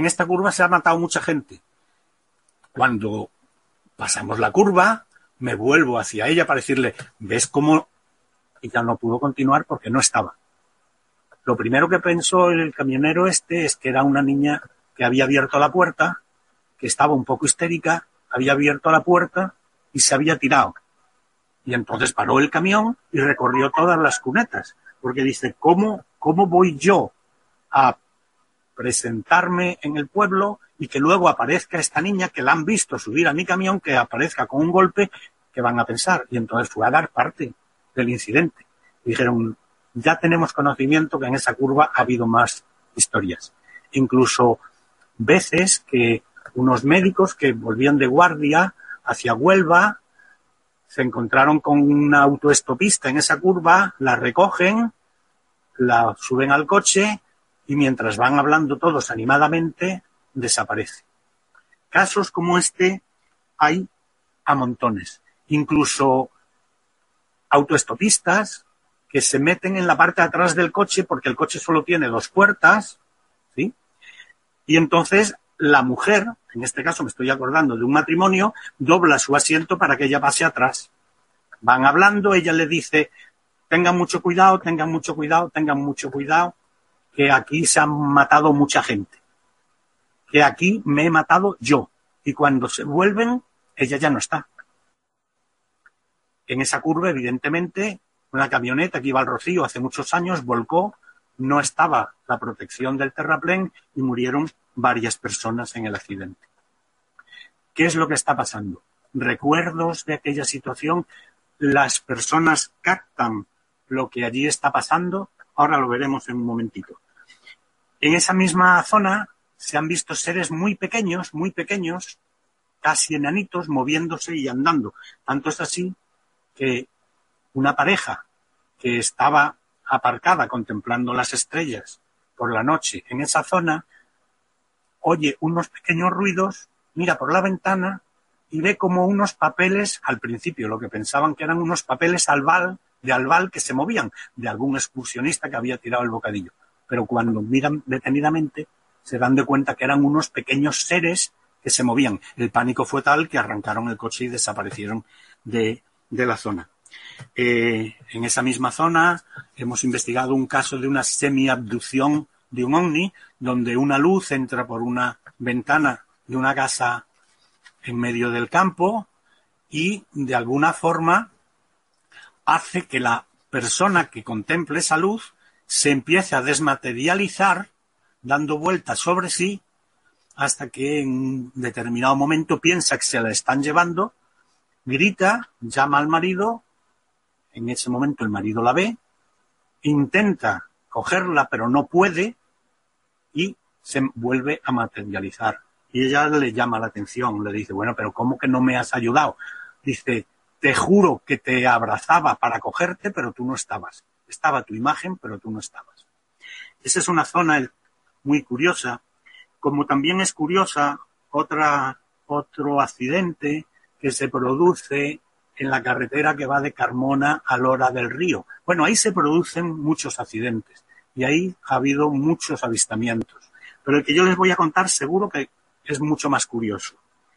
Cuando pasamos la curva, me vuelvo hacia ella para decirle, ¿ves cómo? Y ya no pudo continuar porque no estaba. Lo primero que pensó el camionero es que era una niña que había abierto la puerta, que estaba un poco histérica, había abierto la puerta y se había tirado. Y entonces paró el camión y recorrió todas las cunetas, porque dice, ¿cómo voy yo a presentarme en el pueblo y que luego aparezca esta niña que la han visto subir a mi camión, que aparezca con un golpe, que van a pensar? Y entonces fue a dar parte del incidente. Dijeron, ya tenemos conocimiento que en esa curva ha habido más historias. Incluso veces que unos médicos que volvían de guardia hacia Huelva se encontraron con una autoestopista en esa curva, la recogen, la suben al coche y mientras van hablando todos animadamente, desaparece. Casos como este hay a montones. Incluso autoestopistas que se meten en la parte de atrás del coche porque el coche solo tiene 2 puertas, ¿sí? Y entonces la mujer, en este caso me estoy acordando de un matrimonio, dobla su asiento para que ella pase atrás. Van hablando, ella le dice, tengan mucho cuidado, tengan mucho cuidado, tengan mucho cuidado, que aquí se han matado mucha gente, que aquí me he matado yo. Y cuando se vuelven, ella ya no está. En esa curva, evidentemente, una camioneta que iba al Rocío hace muchos años volcó, no estaba la protección del terraplén y murieron varias personas en el accidente. ¿Qué es lo que está pasando? Recuerdos de aquella situación, las personas captan lo que allí está pasando, ahora lo veremos en un momentito. En esa misma zona se han visto seres muy pequeños, casi enanitos, moviéndose y andando. Tanto es así que una pareja que estaba aparcada contemplando las estrellas por la noche en esa zona, oye unos pequeños ruidos, mira por la ventana y ve como unos papeles, al principio lo que pensaban que eran unos papeles de albal que se movían, de algún excursionista que había tirado el bocadillo. Pero cuando miran detenidamente se dan de cuenta que eran unos pequeños seres que se movían. El pánico fue tal que arrancaron el coche y desaparecieron de la zona. En esa misma zona hemos investigado un caso de una semi-abducción de un ovni, donde una luz entra por una ventana de una casa en medio del campo y de alguna forma hace que la persona que contemple esa luz se empiece a desmaterializar, dando vueltas sobre sí, hasta que en un determinado momento piensa que se la están llevando, grita, llama al marido, en ese momento el marido la ve, intenta cogerla pero no puede y se vuelve a materializar. Y ella le llama la atención, le dice, bueno, pero ¿cómo que no me has ayudado? Dice, te juro que te abrazaba para cogerte, pero tú no estabas. Estaba tu imagen, pero tú no estabas. Esa es una zona muy curiosa, como también es curiosa otro accidente que se produce en la carretera que va de Carmona a Lora del Río. Bueno, ahí se producen muchos accidentes y ahí ha habido muchos avistamientos. Pero el que yo les voy a contar seguro que es mucho más curioso.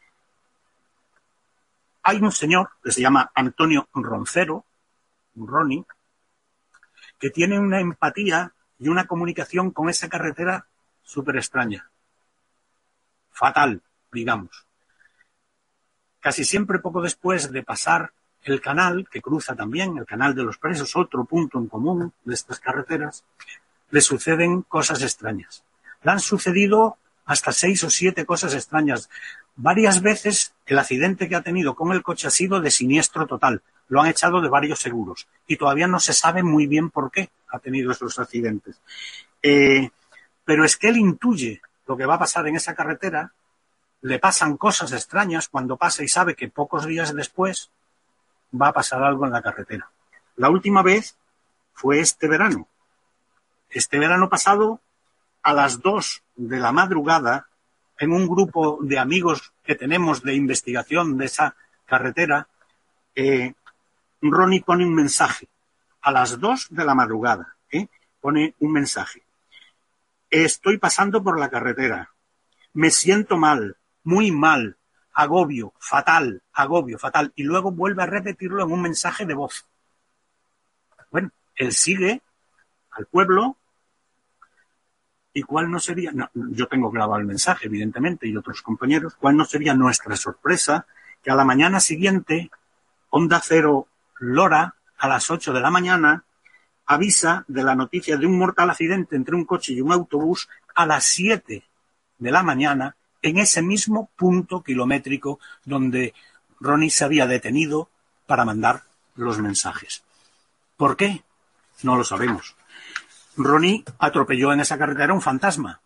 Hay un señor que se llama Antonio Roncero, Ronnie, que tiene una empatía y una comunicación con esa carretera súper extraña. Fatal, digamos. Casi siempre poco después de pasar el canal, que cruza también el canal de los Presos, otro punto en común de estas carreteras, le suceden cosas extrañas. Le han sucedido hasta 6 o 7 cosas extrañas. Varias veces el accidente que ha tenido con el coche ha sido de siniestro total. Lo han echado de varios seguros y todavía no se sabe muy bien por qué ha tenido esos accidentes. Pero es que él intuye lo que va a pasar en esa carretera, le pasan cosas extrañas cuando pasa y sabe que pocos días después va a pasar algo en la carretera. La última vez fue este verano. Este verano pasado, a las 2 de la madrugada, en un grupo de amigos que tenemos de investigación de esa carretera, Ronnie pone un mensaje. A las 2 de la madrugada, pone un mensaje. Estoy pasando por la carretera. Me siento mal, muy mal, agobio, fatal. Y luego vuelve a repetirlo en un mensaje de voz. Bueno, él sigue al pueblo. ¿Y cuál no sería? No, yo tengo grabado el mensaje, evidentemente, y otros compañeros. ¿Cuál no sería nuestra sorpresa? Que a la mañana siguiente, Onda Cero Lora, a las 8 de la mañana, avisa de la noticia de un mortal accidente entre un coche y un autobús a las 7 de la mañana, en ese mismo punto kilométrico donde Ronnie se había detenido para mandar los mensajes. ¿Por qué? No lo sabemos. Ronnie atropelló en esa carretera un fantasma.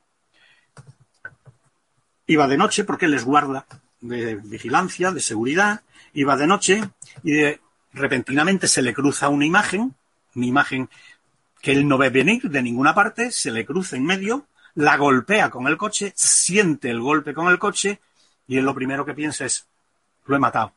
Iba de noche porque él es guarda de vigilancia, de seguridad. Iba de noche y repentinamente se le cruza una imagen que él no ve venir de ninguna parte, se le cruza en medio, la golpea con el coche, siente el golpe con el coche y él lo primero que piensa es, lo he matado.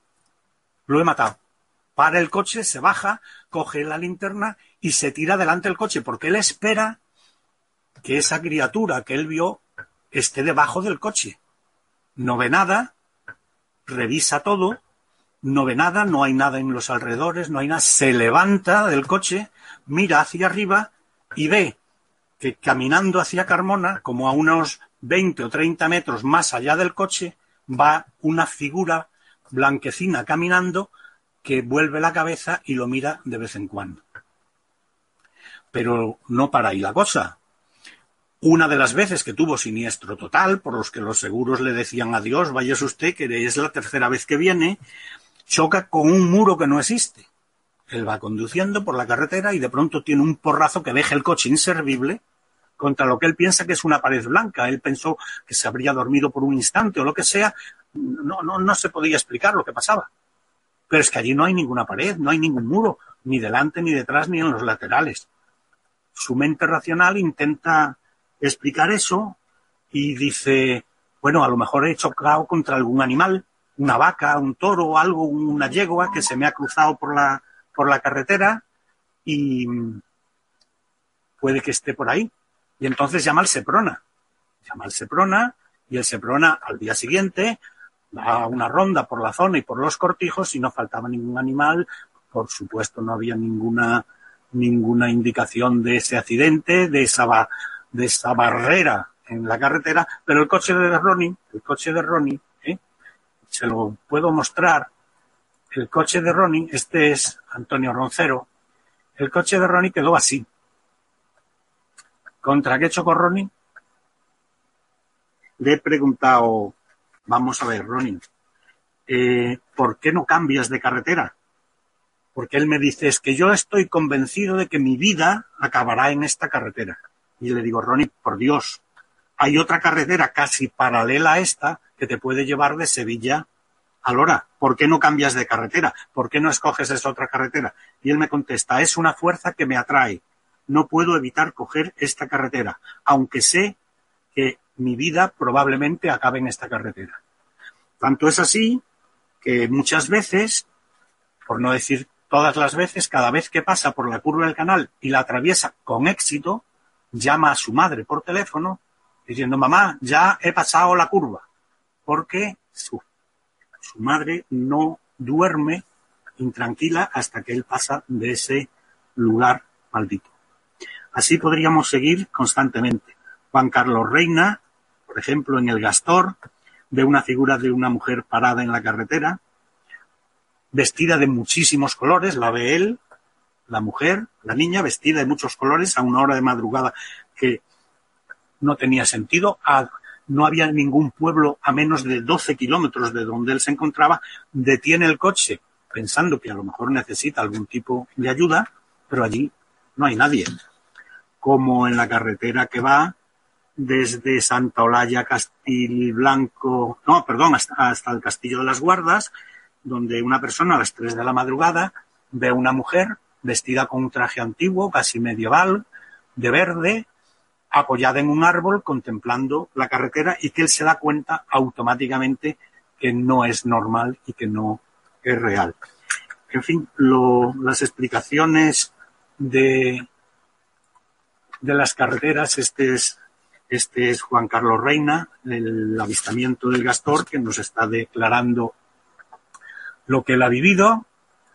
Para el coche, se baja, coge la linterna y se tira delante del coche porque él espera que esa criatura que él vio esté debajo del coche. No ve nada, revisa todo, no ve nada, no hay nada en los alrededores, no hay nada. Se levanta del coche, mira hacia arriba y ve que caminando hacia Carmona, como a unos 20 o 30 metros más allá del coche, va una figura blanquecina caminando que vuelve la cabeza y lo mira de vez en cuando. Pero no para ahí la cosa. Una de las veces que tuvo siniestro total, por los que los seguros le decían adiós, váyase usted, que es la tercera vez que viene, choca con un muro que no existe. Él va conduciendo por la carretera y de pronto tiene un porrazo que deja el coche inservible contra lo que él piensa que es una pared blanca. Él pensó que se habría dormido por un instante o lo que sea. No se podía explicar lo que pasaba. Pero es que allí no hay ninguna pared, no hay ningún muro, ni delante, ni detrás, ni en los laterales. Su mente racional intenta explicar eso y dice, bueno, a lo mejor he chocado contra algún animal, una vaca, un toro, algo, una yegua que se me ha cruzado por la carretera y puede que esté por ahí. Y entonces llama al Seprona. Y el Seprona al día siguiente da una ronda por la zona y por los cortijos y no faltaba ningún animal. Por supuesto no había ninguna indicación de ese accidente, de esa barrera en la carretera, pero el coche de Ronnie, se lo puedo mostrar. El coche de Ronnie, este es Antonio Roncero, el coche de Ronnie quedó así. ¿Contra qué chocó Ronnie? Le he preguntado, vamos a ver, Ronnie, ¿por qué no cambias de carretera? Porque él me dice, es que yo estoy convencido de que mi vida acabará en esta carretera. Y le digo, Ronnie, por Dios, hay otra carretera casi paralela a esta que te puede llevar de Sevilla a Lora. ¿Por qué no cambias de carretera? ¿Por qué no escoges esa otra carretera? Y él me contesta, es una fuerza que me atrae. No puedo evitar coger esta carretera, aunque sé que mi vida probablemente acabe en esta carretera. Tanto es así que muchas veces, por no decir todas las veces, cada vez que pasa por la curva del canal y la atraviesa con éxito, llama a su madre por teléfono diciendo, mamá, ya he pasado la curva, porque su madre no duerme intranquila hasta que él pasa de ese lugar maldito. Así podríamos seguir constantemente. Juan Carlos Reina, por ejemplo, en El Gastor, ve una figura de una mujer parada en la carretera, vestida de muchísimos colores, la ve él, la mujer, la niña, vestida de muchos colores a una hora de madrugada que no tenía sentido. No había ningún pueblo a menos de 12 kilómetros de donde él se encontraba. Detiene el coche pensando que a lo mejor necesita algún tipo de ayuda, pero allí no hay nadie. Como en la carretera que va desde Santa Olalla, Castilblanco, hasta el Castillo de las Guardas, donde una persona a las 3 de la madrugada ve a una mujer vestida con un traje antiguo, casi medieval, de verde, apoyada en un árbol, contemplando la carretera, y que él se da cuenta automáticamente que no es normal y que no es real. En fin, las explicaciones de las carreteras, este es Juan Carlos Reina, el avistamiento del Gastor, que nos está declarando lo que él ha vivido.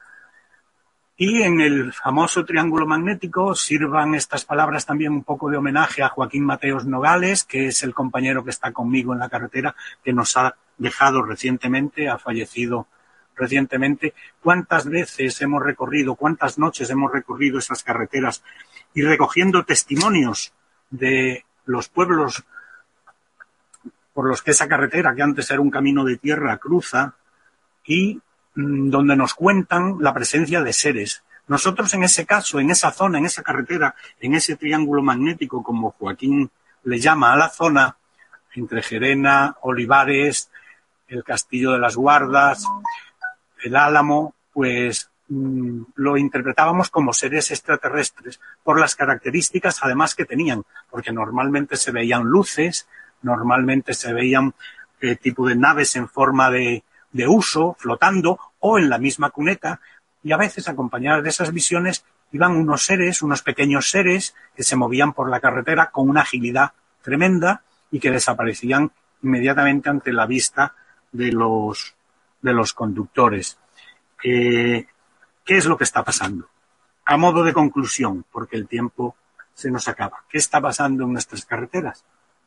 Y en el famoso triángulo magnético sirvan estas palabras también un poco de homenaje a Joaquín Mateos Nogales, que es el compañero que está conmigo en la carretera, que nos ha dejado recientemente, ha fallecido recientemente. ¿Cuántas veces hemos recorrido, cuántas noches hemos recorrido esas carreteras y recogiendo testimonios de los pueblos por los que esa carretera, que antes era un camino de tierra, cruza, y donde nos cuentan la presencia de seres? Nosotros en ese caso, en esa zona, en esa carretera, en ese triángulo magnético, como Joaquín le llama a la zona, entre Gerena, Olivares, el Castillo de las Guardas, el Álamo, pues lo interpretábamos como seres extraterrestres por las características además que tenían, porque normalmente se veían luces, normalmente se veían tipo de naves en forma de uso, flotando, o en la misma cuneta, y a veces acompañadas de esas visiones iban unos pequeños seres que se movían por la carretera con una agilidad tremenda, y que desaparecían inmediatamente ante la vista de los conductores. ¿Qué es lo que está pasando? A modo de conclusión, porque el tiempo se nos acaba. ¿Qué está pasando en nuestras carreteras?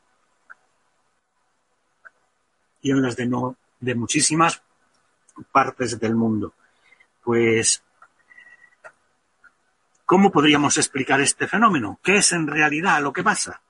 Y en las de muchísimas partes del mundo. Pues, ¿cómo podríamos explicar este fenómeno? ¿Qué es en realidad lo que pasa?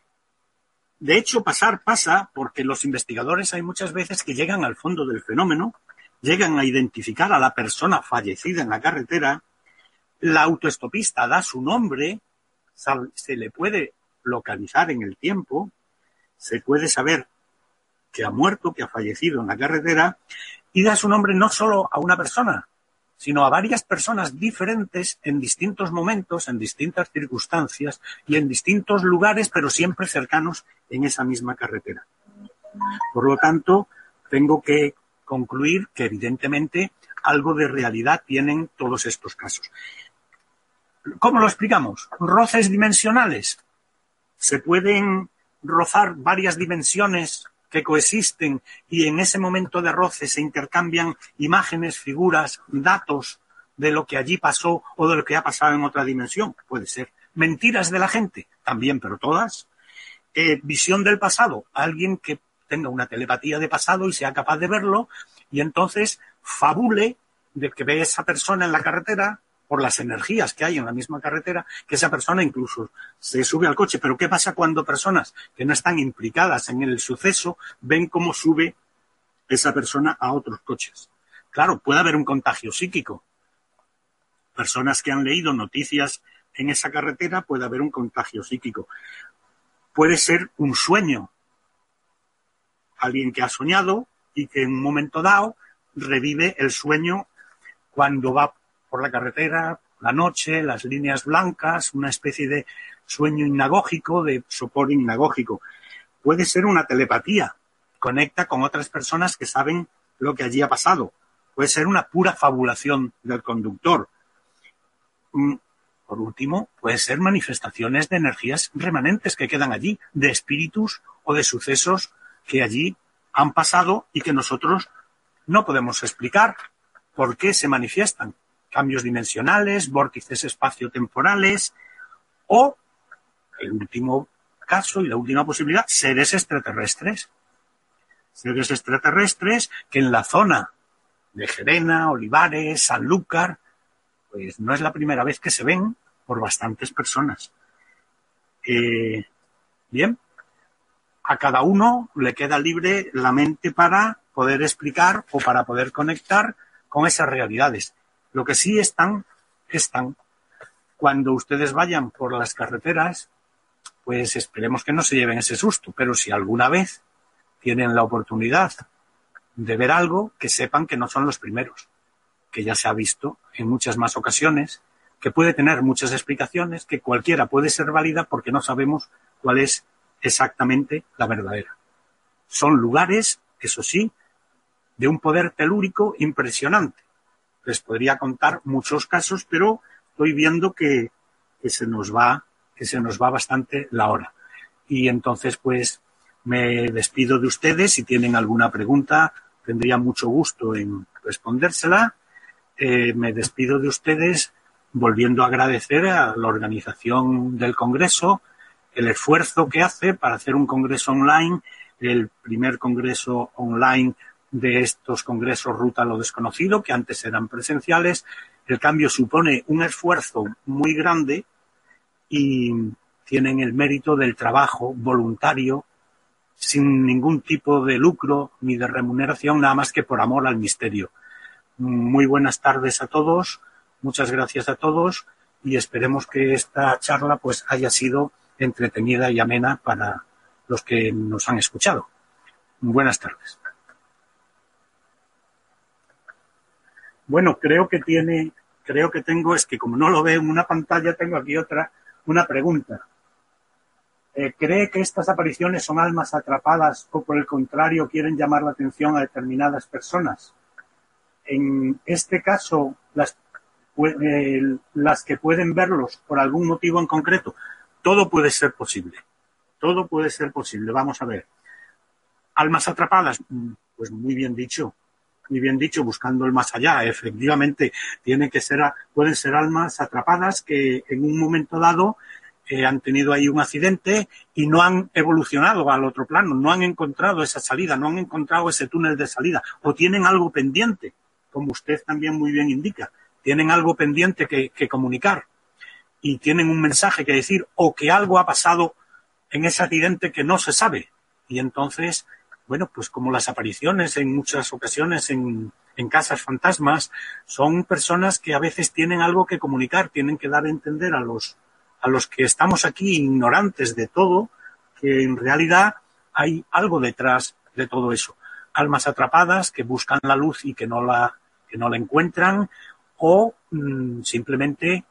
De hecho, pasa porque los investigadores hay muchas veces que llegan al fondo del fenómeno, llegan a identificar a la persona fallecida en la carretera, la autoestopista da su nombre, se le puede localizar en el tiempo, se puede saber que ha muerto, que ha fallecido en la carretera, y da su nombre no solo a una persona, sino a varias personas diferentes en distintos momentos, en distintas circunstancias y en distintos lugares, pero siempre cercanos en esa misma carretera. Por lo tanto, tengo que concluir que evidentemente algo de realidad tienen todos estos casos. ¿Cómo lo explicamos? Roces dimensionales. Se pueden rozar varias dimensiones que coexisten y en ese momento de roce se intercambian imágenes, figuras, datos de lo que allí pasó o de lo que ha pasado en otra dimensión. Puede ser. Mentiras de la gente, también, pero todas. Visión del pasado, alguien que tenga una telepatía de pasado y sea capaz de verlo y entonces fabule de que ve a esa persona en la carretera por las energías que hay en la misma carretera, que esa persona incluso se sube al coche. Pero ¿qué pasa cuando personas que no están implicadas en el suceso ven cómo sube esa persona a otros coches? Claro, puede haber un contagio psíquico. Personas que han leído noticias en esa carretera, puede haber un contagio psíquico. Puede ser un sueño. Alguien que ha soñado y que en un momento dado revive el sueño cuando va por la carretera, la noche, las líneas blancas, una especie de sueño hipnagógico, de sopor hipnagógico. Puede ser una telepatía, conecta con otras personas que saben lo que allí ha pasado. Puede ser una pura fabulación del conductor. Por último, puede ser manifestaciones de energías remanentes que quedan allí, de espíritus o de sucesos que allí han pasado y que nosotros no podemos explicar por qué se manifiestan. Cambios dimensionales, vórtices espaciotemporales o, el último caso y la última posibilidad, seres extraterrestres. Seres extraterrestres que en la zona de Gerena, Olivares, Sanlúcar, pues no es la primera vez que se ven por bastantes personas. Bien, a cada uno le queda libre la mente para poder explicar o para poder conectar con esas realidades. Lo que sí están. Cuando ustedes vayan por las carreteras, pues esperemos que no se lleven ese susto, pero si alguna vez tienen la oportunidad de ver algo, que sepan que no son los primeros, que ya se ha visto en muchas más ocasiones, que puede tener muchas explicaciones, que cualquiera puede ser válida porque no sabemos cuál es exactamente la verdadera. Son lugares, eso sí, de un poder telúrico impresionante. Les podría contar muchos casos, pero estoy viendo que se nos va bastante la hora. Y entonces, pues, me despido de ustedes. Si tienen alguna pregunta, tendría mucho gusto en respondérsela. Me despido de ustedes volviendo a agradecer a la organización del Congreso el esfuerzo que hace para hacer un congreso online, el primer congreso online de estos congresos Ruta a lo Desconocido, que antes eran presenciales. El cambio supone un esfuerzo muy grande y tienen el mérito del trabajo voluntario, sin ningún tipo de lucro ni de remuneración, nada más que por amor al misterio. Muy buenas tardes a todos, muchas gracias a todos y esperemos que esta charla pues haya sido entretenida y amena para los que nos han escuchado. Buenas tardes. Bueno, creo que tengo, es que como no lo veo en una pantalla, tengo aquí una pregunta. ¿Cree que estas apariciones son almas atrapadas o por el contrario quieren llamar la atención a determinadas personas? En este caso, las que pueden verlos por algún motivo en concreto, todo puede ser posible. todo puede ser posible. Vamos a ver. Almas atrapadas, pues muy bien dicho, buscando el más allá. Efectivamente, pueden ser almas atrapadas que en un momento dado han tenido ahí un accidente y no han evolucionado al otro plano, no han encontrado esa salida, no han encontrado ese túnel de salida, o tienen algo pendiente, como usted también muy bien indica, tienen algo pendiente que comunicar y tienen un mensaje que decir, o que algo ha pasado en ese accidente que no se sabe. Y entonces, bueno, pues como las apariciones en muchas ocasiones en casas fantasmas, son personas que a veces tienen algo que comunicar, tienen que dar a entender a los que estamos aquí ignorantes de todo, que en realidad hay algo detrás de todo eso. Almas atrapadas que buscan la luz y que no la encuentran, o simplemente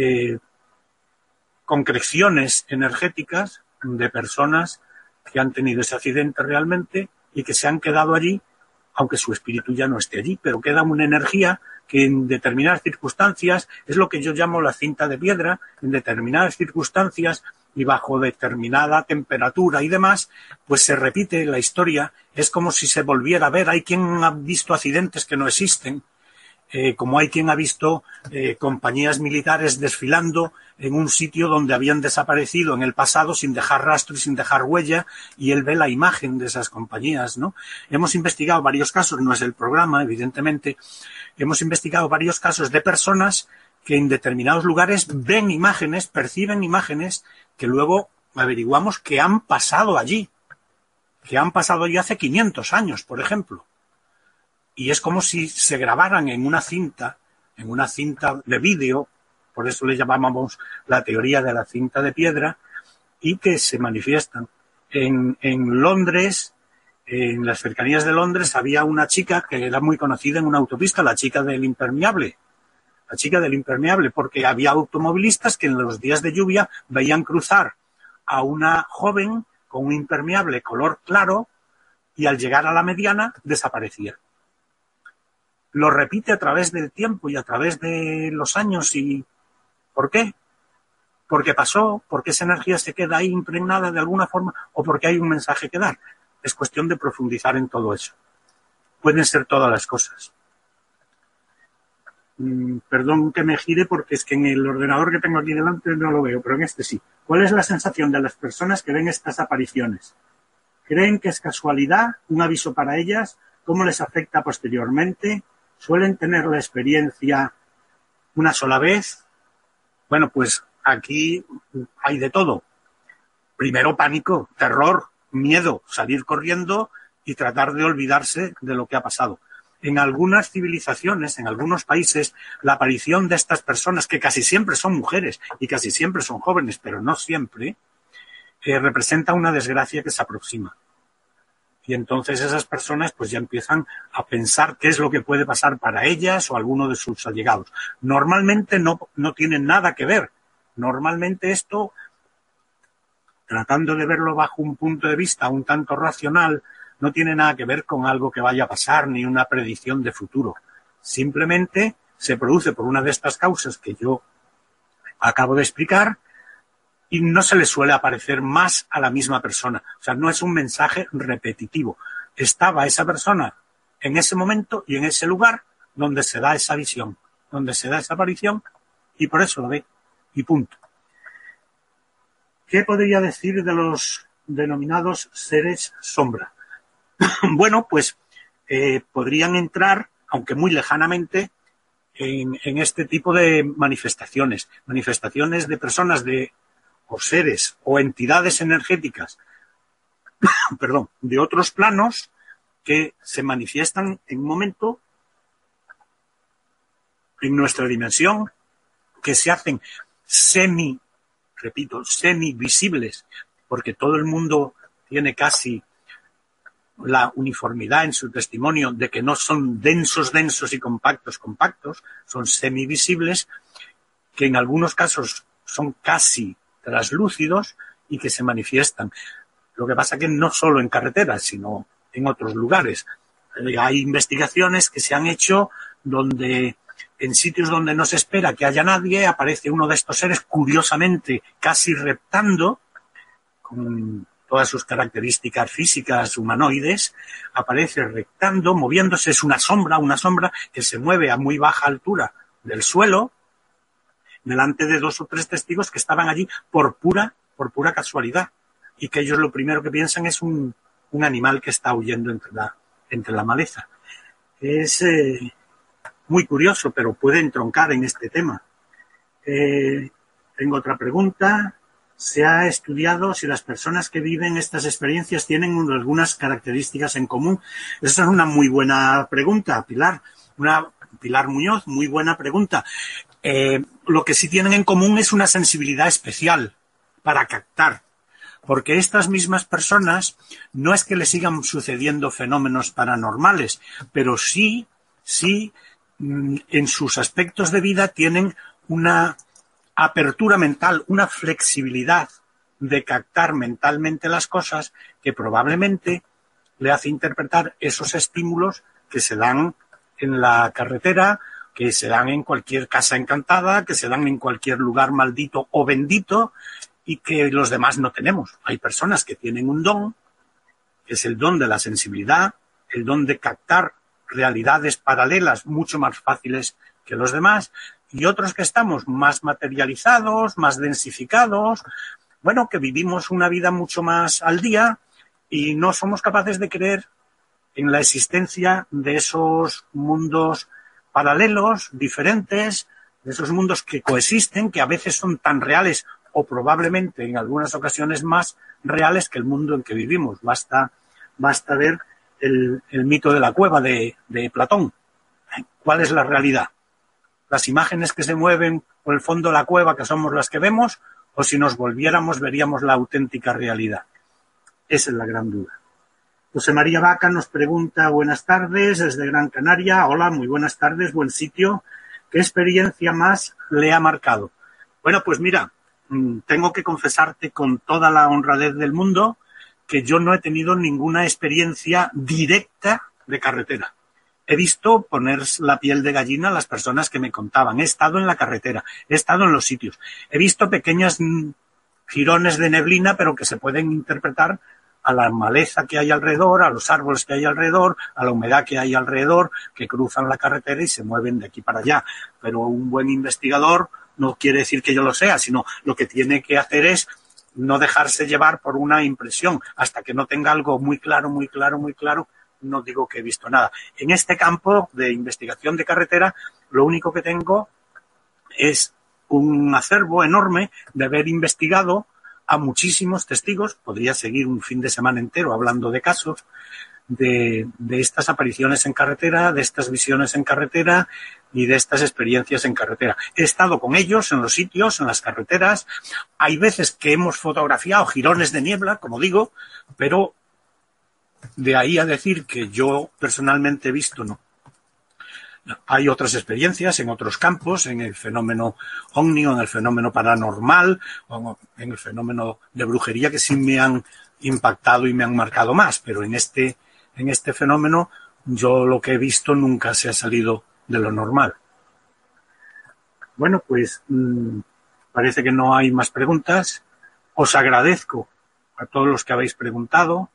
concreciones energéticas de personas que han tenido ese accidente realmente y que se han quedado allí, aunque su espíritu ya no esté allí, pero queda una energía que en determinadas circunstancias es lo que yo llamo la cinta de piedra. En determinadas circunstancias y bajo determinada temperatura y demás, pues se repite la historia, es como si se volviera a ver. Hay quien ha visto accidentes que no existen, como hay quien ha visto compañías militares desfilando en un sitio donde habían desaparecido en el pasado sin dejar rastro y sin dejar huella, y él ve la imagen de esas compañías, ¿no? Hemos investigado varios casos, no es el programa, evidentemente, hemos investigado varios casos de personas que en determinados lugares ven imágenes, perciben imágenes que luego averiguamos que han pasado allí hace 500 años, por ejemplo. Y es como si se grabaran en una cinta de vídeo, por eso le llamábamos la teoría de la cinta de piedra, y que se manifiestan. En Londres, en las cercanías de Londres, había una chica que era muy conocida en una autopista, la chica del impermeable, porque había automovilistas que en los días de lluvia veían cruzar a una joven con un impermeable color claro y al llegar a la mediana desaparecía. Lo repite a través del tiempo y a través de los años. ¿Y por qué? Porque pasó, porque esa energía se queda ahí impregnada de alguna forma, o porque hay un mensaje que dar. Es cuestión de profundizar en todo eso. Pueden ser todas las cosas. Perdón que me gire porque es que en el ordenador que tengo aquí delante no lo veo, pero en este sí. ¿Cuál es la sensación de las personas que ven estas apariciones? ¿Creen que es casualidad, un aviso para ellas? ¿Cómo les afecta posteriormente? ¿Suelen tener la experiencia una sola vez? Bueno, pues aquí hay de todo. Primero pánico, terror, miedo, salir corriendo y tratar de olvidarse de lo que ha pasado. En algunas civilizaciones, en algunos países, la aparición de estas personas, que casi siempre son mujeres y casi siempre son jóvenes, pero no siempre, representa una desgracia que se aproxima. Y entonces esas personas pues ya empiezan a pensar qué es lo que puede pasar para ellas o alguno de sus allegados. Normalmente no tienen nada que ver. Normalmente esto, tratando de verlo bajo un punto de vista un tanto racional, no tiene nada que ver con algo que vaya a pasar ni una predicción de futuro. Simplemente se produce por una de estas causas que yo acabo de explicar, y no se le suele aparecer más a la misma persona. O sea, no es un mensaje repetitivo. Estaba esa persona en ese momento y en ese lugar donde se da esa visión, donde se da esa aparición, y por eso lo ve, y punto. ¿Qué podría decir de los denominados seres sombra? Bueno, pues podrían entrar, aunque muy lejanamente, en este tipo de manifestaciones de personas o seres o entidades energéticas, de otros planos que se manifiestan en un momento en nuestra dimensión, que se hacen semivisibles, porque todo el mundo tiene casi la uniformidad en su testimonio de que no son densos y compactos, son semivisibles, que en algunos casos son casi traslúcidos y que se manifiestan. Lo que pasa que no solo en carreteras, sino en otros lugares. Hay investigaciones que se han hecho donde en sitios donde no se espera que haya nadie aparece uno de estos seres curiosamente casi reptando, con todas sus características físicas humanoides, aparece rectando, moviéndose, es una sombra que se mueve a muy baja altura del suelo, delante de 2 o 3 testigos que estaban allí por pura casualidad, y que ellos lo primero que piensan es un animal que está huyendo entre la maleza. Es muy curioso, pero puede entroncar en este tema. Tengo otra pregunta. Se ha estudiado si las personas que viven estas experiencias tienen algunas características en común. Esa es una muy buena pregunta, Pilar. Pilar Muñoz, muy buena pregunta. Lo que sí tienen en común es una sensibilidad especial para captar, porque estas mismas personas no es que les sigan sucediendo fenómenos paranormales, pero sí en sus aspectos de vida tienen una apertura mental, una flexibilidad de captar mentalmente las cosas que probablemente le hace interpretar esos estímulos que se dan en la carretera, que se dan en cualquier casa encantada, que se dan en cualquier lugar maldito o bendito y que los demás no tenemos. Hay personas que tienen un don, que es el don de la sensibilidad, el don de captar realidades paralelas mucho más fáciles que los demás, y otros que estamos más materializados, más densificados, bueno, que vivimos una vida mucho más al día y no somos capaces de creer en la existencia de esos mundos paralelos, diferentes, de esos mundos que coexisten, que a veces son tan reales o probablemente en algunas ocasiones más reales que el mundo en que vivimos. Basta ver el mito de la cueva de Platón. ¿Cuál es la realidad? ¿Las imágenes que se mueven por el fondo de la cueva que somos las que vemos? ¿O si nos volviéramos veríamos la auténtica realidad? Esa es la gran duda. José María Vaca nos pregunta, buenas tardes, desde Gran Canaria. Hola, muy buenas tardes, buen sitio. ¿Qué experiencia más le ha marcado? Bueno, pues mira, tengo que confesarte con toda la honradez del mundo que yo no he tenido ninguna experiencia directa de carretera. He visto poner la piel de gallina a las personas que me contaban. He estado en la carretera, he estado en los sitios. He visto pequeños jirones de neblina, pero que se pueden interpretar a la maleza que hay alrededor, a los árboles que hay alrededor, a la humedad que hay alrededor, que cruzan la carretera y se mueven de aquí para allá. Pero un buen investigador no quiere decir que yo lo sea, sino lo que tiene que hacer es no dejarse llevar por una impresión. Hasta que no tenga algo muy claro, no digo que he visto nada. En este campo de investigación de carretera, lo único que tengo es un acervo enorme de haber investigado a muchísimos testigos. Podría seguir un fin de semana entero hablando de casos de estas apariciones en carretera, de estas visiones en carretera y de estas experiencias en carretera. He estado con ellos en los sitios, en las carreteras. Hay veces que hemos fotografiado jirones de niebla, como digo, pero de ahí a decir que yo personalmente he visto, no. Hay otras experiencias en otros campos, en el fenómeno ovni, en el fenómeno paranormal, o en el fenómeno de brujería, que sí me han impactado y me han marcado más, pero en este fenómeno yo lo que he visto nunca se ha salido de lo normal. Bueno, pues parece que no hay más preguntas. Os agradezco a todos los que habéis preguntado.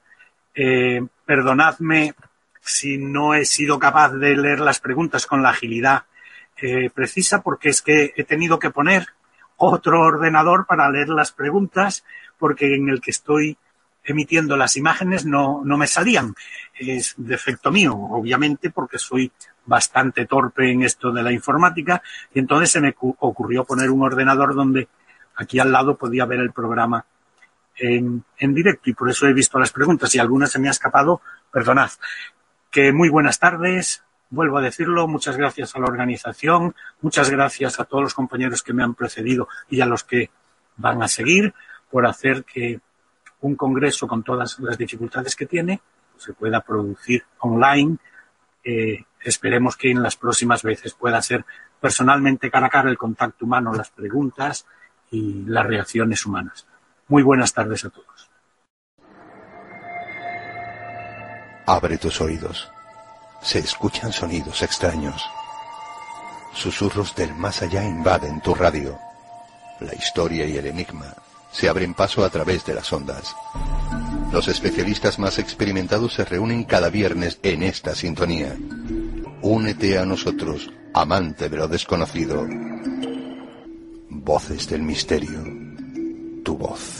Perdonadme si no he sido capaz de leer las preguntas con la agilidad precisa, porque es que he tenido que poner otro ordenador para leer las preguntas, porque en el que estoy emitiendo las imágenes no me salían. Es defecto mío, obviamente, porque soy bastante torpe en esto de la informática, y entonces se me ocurrió poner un ordenador donde aquí al lado podía ver el programa en directo, y por eso he visto las preguntas. Si alguna se me ha escapado, perdonad. Que muy buenas tardes, vuelvo a decirlo, muchas gracias a la organización, muchas gracias a todos los compañeros que me han precedido y a los que van a seguir por hacer que un congreso con todas las dificultades que tiene se pueda producir online. Esperemos que en las próximas veces pueda ser personalmente cara a cara el contacto humano, las preguntas y las reacciones humanas. Muy buenas tardes a todos.
Abre tus oídos. Se escuchan sonidos extraños. Susurros del más allá invaden tu radio. La historia y el enigma se abren paso a través de las ondas. Los especialistas más experimentados se reúnen cada viernes en esta sintonía. Únete a nosotros, amante de lo desconocido. Voces del misterio. Tu voz.